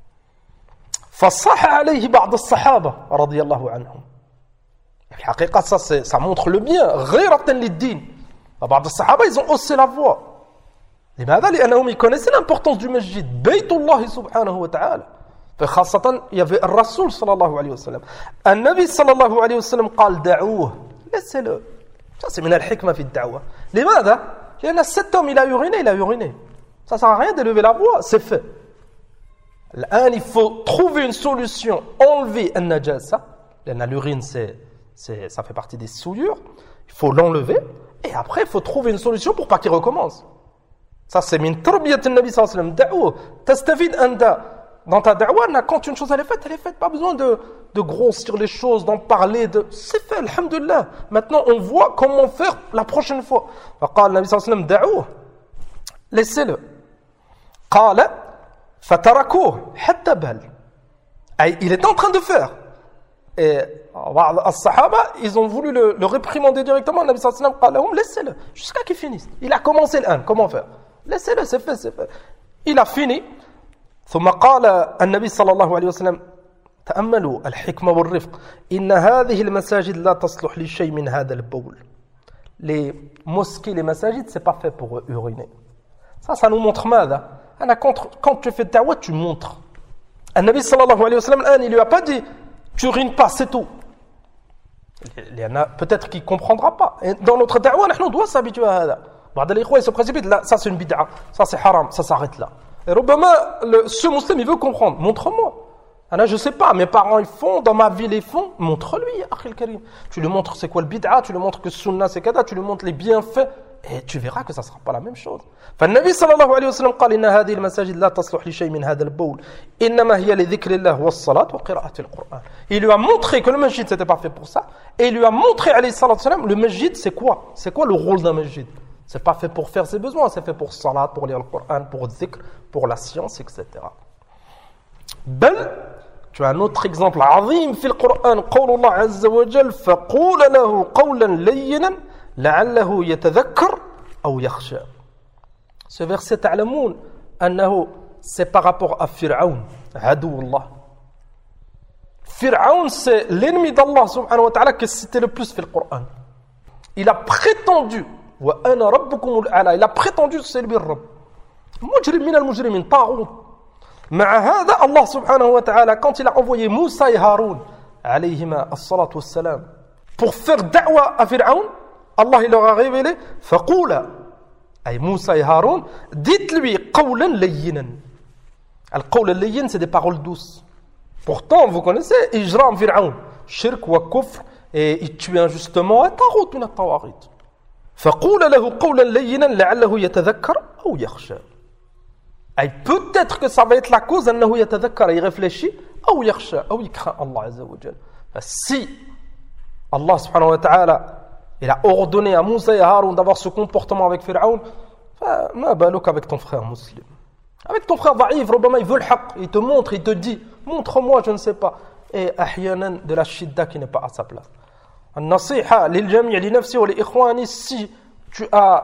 A: فصح عليه بعض الصحابة رضي الله عنهم. الحقيقة ça montre le bien غيرة للدين. بعض الصحابة ils ont haussé la voix. لماذا؟ لأنهم ils connaissaient l'importance du masjid بيت الله سبحانه وتعالى. فخاصة il y avait le Rasoul sallallahu alayhi wa sallam. النبي صلى الله عليه وسلم قال دعوه. Laissez-le. Ça c'est من الحكمة في الدعوة. لماذا؟ لأن cet homme il a uriné. Ça sert à rien d'élever la voix, c'est fait. Il faut trouver une solution, enlever un najasa. L'urine, ça fait partie des souillures. Il faut l'enlever. Et après, il faut trouver une solution pour pas qu'il recommence. Ça, c'est min tarbiyat al-Nabi sallallahu alayhi wa sallam. Da'wa. Tastafid anda. Dans ta da'wa, quand une chose elle est faite. Pas besoin de grossir les choses, d'en parler. C'est fait, alhamdulillah. Maintenant, on voit comment faire la prochaine fois. فقال النبي صلى الله عليه وسلم دعوه. Laissez-le. قال فتركوه حتى بال. Il est en train de faire. Et الصحابة, ils ont voulu le réprimander directement. Le Nabi sallallahu alayhi wa sallam قال لهم laissez-le jusqu'à qu'il finisse. Il a commencé l'un. Comment faire? Laissez-le, c'est fait. Il a fini. ثم قال النبي صلى الله عليه وسلم تأملوا الحكمة والرفق إن هذه المساجد لا تصلح لشيء من هذا البول. Les mosquées, les masajids, c'est pas fait pour uriner. Ça nous montre ماذا? Quand tu fais da'wah, tu montres. النبي صلى الله عليه وسلم الآن, il lui a pas dit tu urines pas, c'est tout. Il y en a peut-être qui comprendra pas. Et dans notre da'wah, on doit s'habituer à ça. بعض الإخوة ils se précipitent là, ça c'est une bid'a, ça c'est haram, ça s'arrête là. Et ربما ce musulman il veut comprendre, montre-moi. Je sais pas, mes parents ils font, dans ma ville ils font, montre-lui, akhil karim. Tu lui montres c'est quoi le bid'a, tu lui montres que sunna c'est kada, tu lui montres les bienfaits et tu verras que ça sera pas la même chose. فالنبي صلى الله عليه وسلم قال إن هذه المساجد لا تصلح لشيء من هذا البول إنما هي لذكر الله والصلاة وقراءة القرآن. Il lui a montré que le masjid c'était pas fait pour ça et il lui a montré alayhi salatu wasalam le masjid c'est quoi? C'est quoi le rôle d'un masjid? C'est pas fait pour faire ses besoins, c'est fait pour salat, pour lire le Coran, pour dhikr, pour la science, etc. بل tu as un autre exemple عظيم في القرآن قول الله عز وجل فقول له قولا لينا لعله يتذكر أو يخشى. Ce verset تعلمون أنه c'est par rapport à Fir'aun, عدو الله. Fir'aun c'est l'ennemi d'Allah subhanahu wa ta'ala qui citait le plus في القرآن. Il a prétendu وأنا ربكم الأعلى. Il a prétendu c'est lui le Rabb. مجرم من المجرمين طاغوت. مع هذا الله سبحانه وتعالى quand il a envoyé Moussa et Haroun عليهما الصلاة والسلام pour faire da'wa à Fir'aun, Allah il leur a révélé فقولا أي Moussa et Haroun, dites-lui قولا لينا. القول اللين c'est des paroles douces. Pourtant vous connaissez إجرام فرعون شرك وكفر et il tue injustement طاغوت من الطواغيت. فقول له قولا لينا لعله يتذكر أو يخشى. Et peut-être que ça va être la cause أنه يتذكر, il réfléchit أو يخشى أو يكره الله عز وجل. Si Allah subhanahu wa ta'ala il a ordonné à Moussa et Haroun d'avoir ce comportement avec Fir'aun, ما بالك avec ton frère musulman, avec ton frère ضعيف, ربما il veut le haqq, il te montre, il te dit montre-moi, je ne sais pas, et أحيانا de la shidda qui n'est pas à sa place. النصيحة للجميع لنفسي ولإخواني, si tu as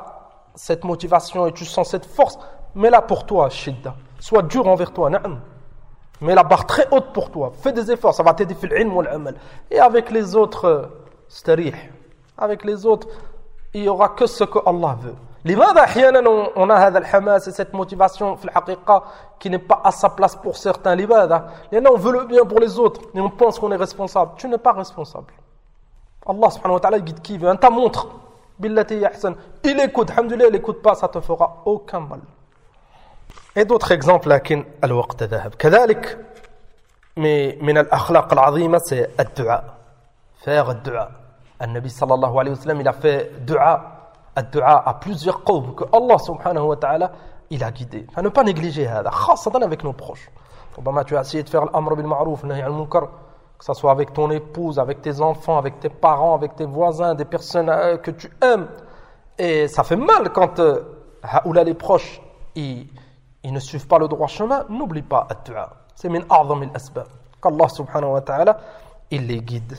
A: cette motivation et tu sens cette force, mets-la pour toi, shidda. Sois dur envers toi, na'am. Mets la barre très haute pour toi. Fais des efforts, ça va t'aider fil ilm wal amal. Et avec les autres, starih. Avec les autres, il n'y aura que ce que Allah veut. لماذا أحيانا on a هذا الحماس et cette motivation في الحقيقة qui n'est pas à sa place pour certains. لماذا؟ لأن on veut le bien pour les autres et on pense qu'on est responsable. Tu n'es pas responsable. Allah subhanahu wa ta'ala il guide qui veut. Anta montre. Billati yahsan. Il écoute. Alhamdulillah, il écoute pas, ça te fera aucun mal. Et d'autres exemples, لكن الوقت ذهب. كذلك من الأخلاق العظيمة c'est الدعاء. Faire الدعاء. النبي صلى الله عليه وسلم il a fait دعاء. الدعاء à plusieurs qawm que Allah subhanahu wa ta'ala il a guidé. À ne pas négliger هذا. خاصة avec nos proches. ربما tu as essayé de faire l'amr bil ma'ruf nahy anil munkar. Que ce soit avec ton épouse, avec tes enfants, avec tes parents, avec tes voisins, des personnes que tu aimes. Et ça fait mal quand haoula les proches, ils ne suivent pas le droit chemin. N'oublie pas ad-du'a. C'est min a'zam al-asbab. Qu'Allah subhanahu wa ta'ala, il les guide.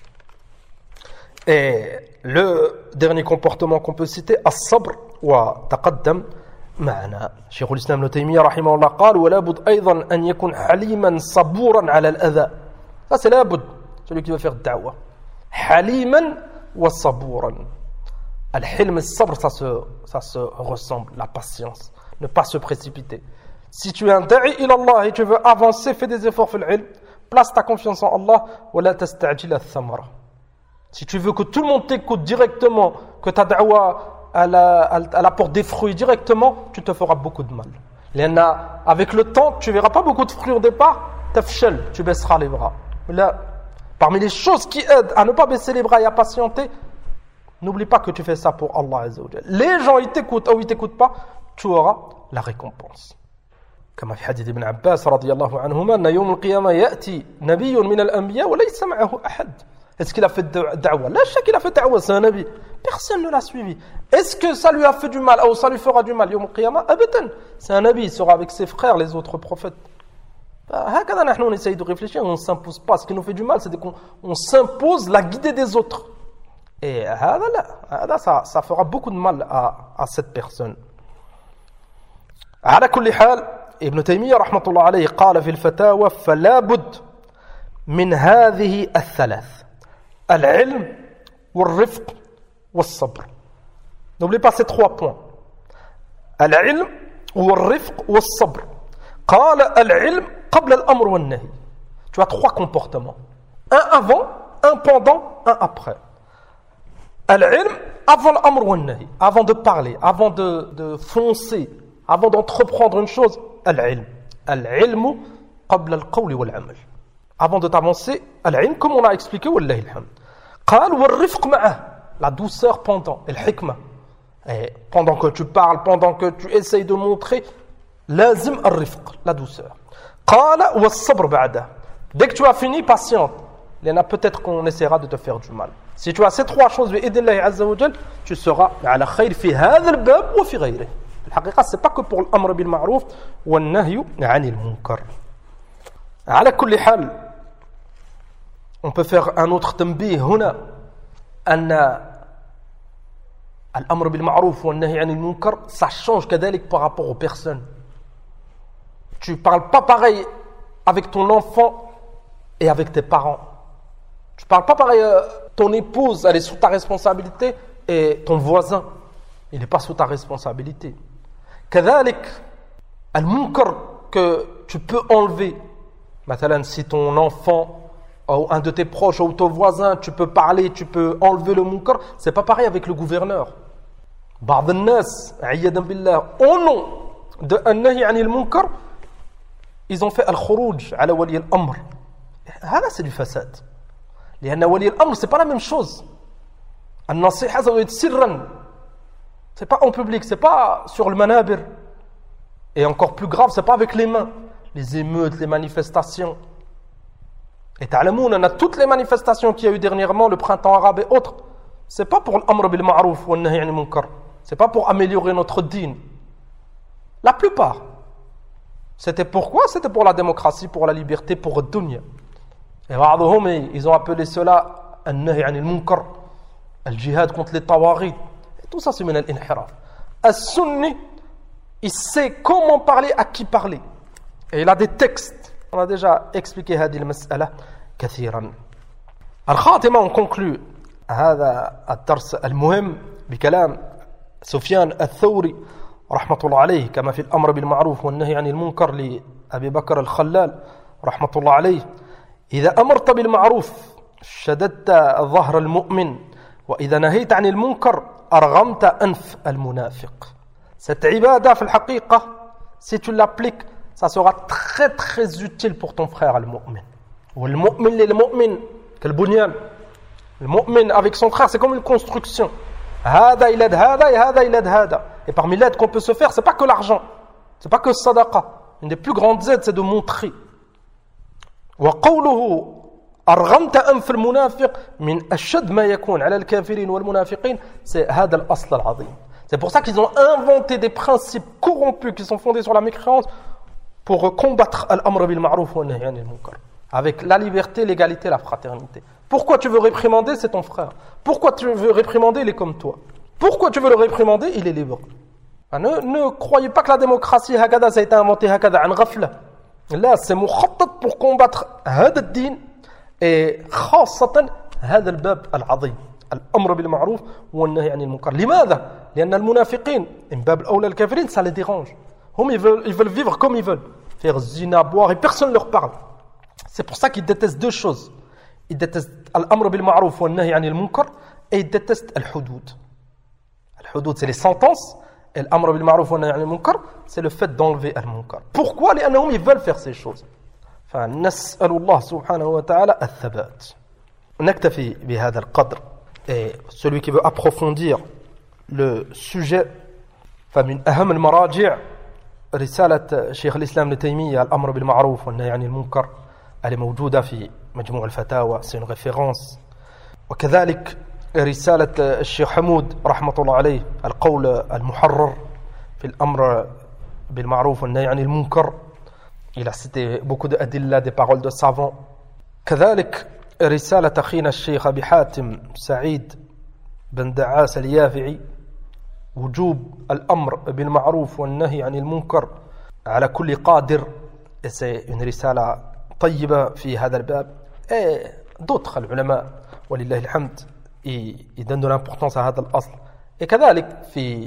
A: Et le dernier comportement qu'on peut citer, as-sabr wa taqaddam معنا. شيخ الإسلام ابن تيمية رحمه الله قال ولا بد أيضا أن يكون حليما صبورا على الأذى. Ça c'est la boud, celui qui veut faire da'wah. Haliman wa sabouran. Al-hilm et sabr, ça se ressemble, la patience. Ne pas se précipiter. Si tu es un da'i ila Allah et tu veux avancer, fais des efforts fil ilm, place ta confiance en Allah, wa la tasta'jil ath-thamara. Si tu veux que tout le monde t'écoute directement, que ta da'wah elle apporte des fruits directement, tu te feras beaucoup de mal. Avec le temps, tu verras pas beaucoup de fruits au départ, tafshal, tu baisseras les bras. Là, parmi les choses qui aident à ne pas baisser les bras et à patienter, n'oublie pas que tu fais ça pour Allah Azza wa Jalla. Les gens, ils t'écoutent ou ils t'écoutent pas, tu auras la récompense. Comme في حديث ابن عباس رضي الله عنهما أن يوم القيامة يأتي نبي من الأنبياء وليس معه أحد. Est-ce qu'il a fait da'wah? La chèque il a fait da'wah, c'est un nabi. Personne ne l'a suivi. Est-ce que ça lui a fait du mal ou ça lui fera du mal? يوم القيامة أبدا. C'est un nabi, il sera avec ses frères, les autres prophètes. هكذا نحن نسيد de réfléchir, on ne s'impose pas. Ce qui nous fait du mal, c'est qu'on s'impose la guidée des autres. Et ça fera beaucoup de mal à cette personne. على كل حال ابن تيمية رحمة الله عليه قال في الفتاوى فلا بد من هذه الثلاث العلم والرفق والصبر. N'oubliez pas ces trois points. العلم والرفق والصبر. قال العلم قبل الأمر والنهي. Tu as trois comportements. Un avant, un pendant, un après. Al-ilm avant l'amr wa nahi. Avant de parler, avant de foncer, avant d'entreprendre une chose. Al-ilm. Al-ilmu qabla al-qawli wal-amal. Avant de t'avancer, al-ilm, comme on a expliqué, wallahi alhamd. قال والرفق معه. La douceur pendant. Al-hikmah. Pendant que tu parles, pendant que tu essayes de montrer, lazim al-rifq, la douceur. قال والصبر بعده. Dès que tu as fini, patiente. Il y en a peut-être qu'on essaiera de te faire du mal. Si tu as ces trois choses, tu seras على خير في هذا الباب وفي غيره. الحقيقة c'est pas que pour الأمر بالمعروف والنهي عن المنكر. على كل حال on peut faire un autre تنبيه هنا أن الأمر بالمعروف والنهي عن المنكر ça change كذلك par rapport aux personnes. Tu parles pas pareil avec ton enfant et avec tes parents. Tu parles pas pareil, ton épouse, elle est sous ta responsabilité et ton voisin, il n'est pas sous ta responsabilité. كذلك المنكر que tu peux enlever. مثلا, si ton enfant ou un de tes proches ou ton voisin, tu peux parler, tu peux enlever le munkar, c'est pas pareil avec le gouverneur. بعض الناس عياذا بالله au nom de النهي عن المنكر ils ont fait الخروج على ولي الأمر. هذا c'est du fasad. لأن ولي الأمر c'est pas la même chose. النصيحة ça doit être سرا. C'est pas en public, c'est pas sur le manabir. Et encore plus grave, c'est pas avec les mains. Les émeutes, les manifestations. Et ta'lamoun, on a toutes les manifestations qu'il y a eu dernièrement, le printemps arabe et autres. C'est pas pour l'amr bil ma'rouf ou an-nahy 'anil munkar. C'est pas pour améliorer notre dîn. La plupart. C'était pourquoi? C'était pour la démocratie, pour la liberté, pour le dunya. Et ba'dhum, ils ont appelé cela an-nahy 'anil munkar, al-jihad contre les tawaghit. Tout ça c'est min al-inhiraf. As-Sunni, il sait comment parler, à qui parler. Et il a des textes. On a déjà expliqué هذه المسألة كثيرا. الخاتمة on conclut هذا الدرس المهم بكلام سفيان الثوري رحمة الله عليه كما في الأمر بالمعروف والنهي عن المنكر لأبي بكر الخلال رحمة الله عليه. إذا أمرت بالمعروف شددت ظهر المؤمن وإذا نهيت عن المنكر أرغمت أنف المنافق. Cette ibada في الحقيقة si tu l'appliques ça sera très très utile pour ton frère al-mu'min. والمؤمن للمؤمن كالبنيان. Le mu'min avec son frère c'est comme une construction. هذا il aide هذا et هذا il aide هذا. Et parmi l'aide qu'on peut se faire c'est pas que l'argent. C'est pas que le sadaqa. Une des plus grandes aides c'est de montrer. وقوله أرغمت أنف المنافق من أشد ما يكون على الكافرين والمنافقين c'est هذا الأصل العظيم. C'est pour ça qu'ils ont inventé des principes corrompus qui sont fondés sur la mécréance pour combattre l'amr bil ma'ruf wa nahy anil munkar avec la liberté, l'égalité, la fraternité. Pourquoi tu veux réprimander, c'est ton frère. Pourquoi tu veux réprimander, il est comme toi. Pourquoi tu veux le réprimander, il est libre. Ne croyez pas que la démocratie hakada ça a été inventé hakada an ghafla. Là, c'est mukhattat pour combattre هذا الدين et خاصة هذا الباب العظيم الأمر بالمعروف والنهي عن المنكر. لماذا؟ لأن المنافقين من باب الأولى الكافرين ça les dérange. Ils veulent vivre comme ils veulent, faire zina, boire et personne ne leur parle. C'est pour ça qu'ils détestent deux choses. Ils détestent l'amr bil ma'ruf wa nahy anil munkar et ils détestent al-hudud. Al-hudud c'est les sentences et l'amr bil ma'ruf wa nahy anil munkar c'est le fait d'enlever al-munkar. Pourquoi? لأنهم ils veulent faire ces choses. فنسأل الله سبحانه وتعالى الثبات. نكتفي بهذا القدر. Et celui qui veut approfondir le sujet فمن أهم المراجع رسالة شيخ الإسلام ابن تيمية الأمر بالمعروف والنهي عن المنكر elle est موجودة في مجموع الفتاوى c'est une référence. وكذلك رسالة الشيخ حمود رحمة الله عليه القول المحرر في الأمر بالمعروف والنهي عن المنكر. Il a cité beaucoup d'adilla, des paroles de savants. كذلك رسالة أخينا الشيخ أبي حاتم سعيد بن دعاس اليافعي وجوب الأمر بالمعروف والنهي عن المنكر على كل قادر. C'est une رسالة طيبة في هذا الباب. Et d'autres العلماء ولله الحمد ils donnent de l'importance à هذا الأصل. Et كذلك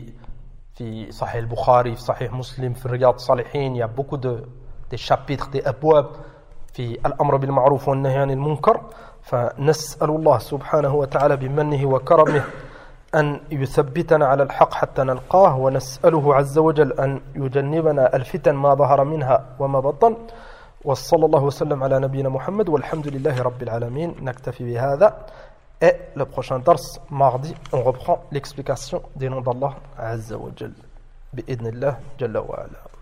A: في صحيح البخاري في صحيح مسلم في رياض الصالحين il y a beaucoup des chapitres des أبواب في الأمر بالمعروف والنهي عن المنكر. فنسأل الله سبحانه وتعالى بمنه وكرمه أن يثبتنا على الحق حتى نلقاه ونسأله عز وجل أن يجنبنا الفتن ما ظهر منها وما بطن. وصلى الله وسلم على نبينا محمد والحمد لله رب العالمين. نكتفي بهذا. Et le prochain dars, mardi, on reprend l'explication des noms d'Allah Azza wa Jal. بإذن الله جل وعلا.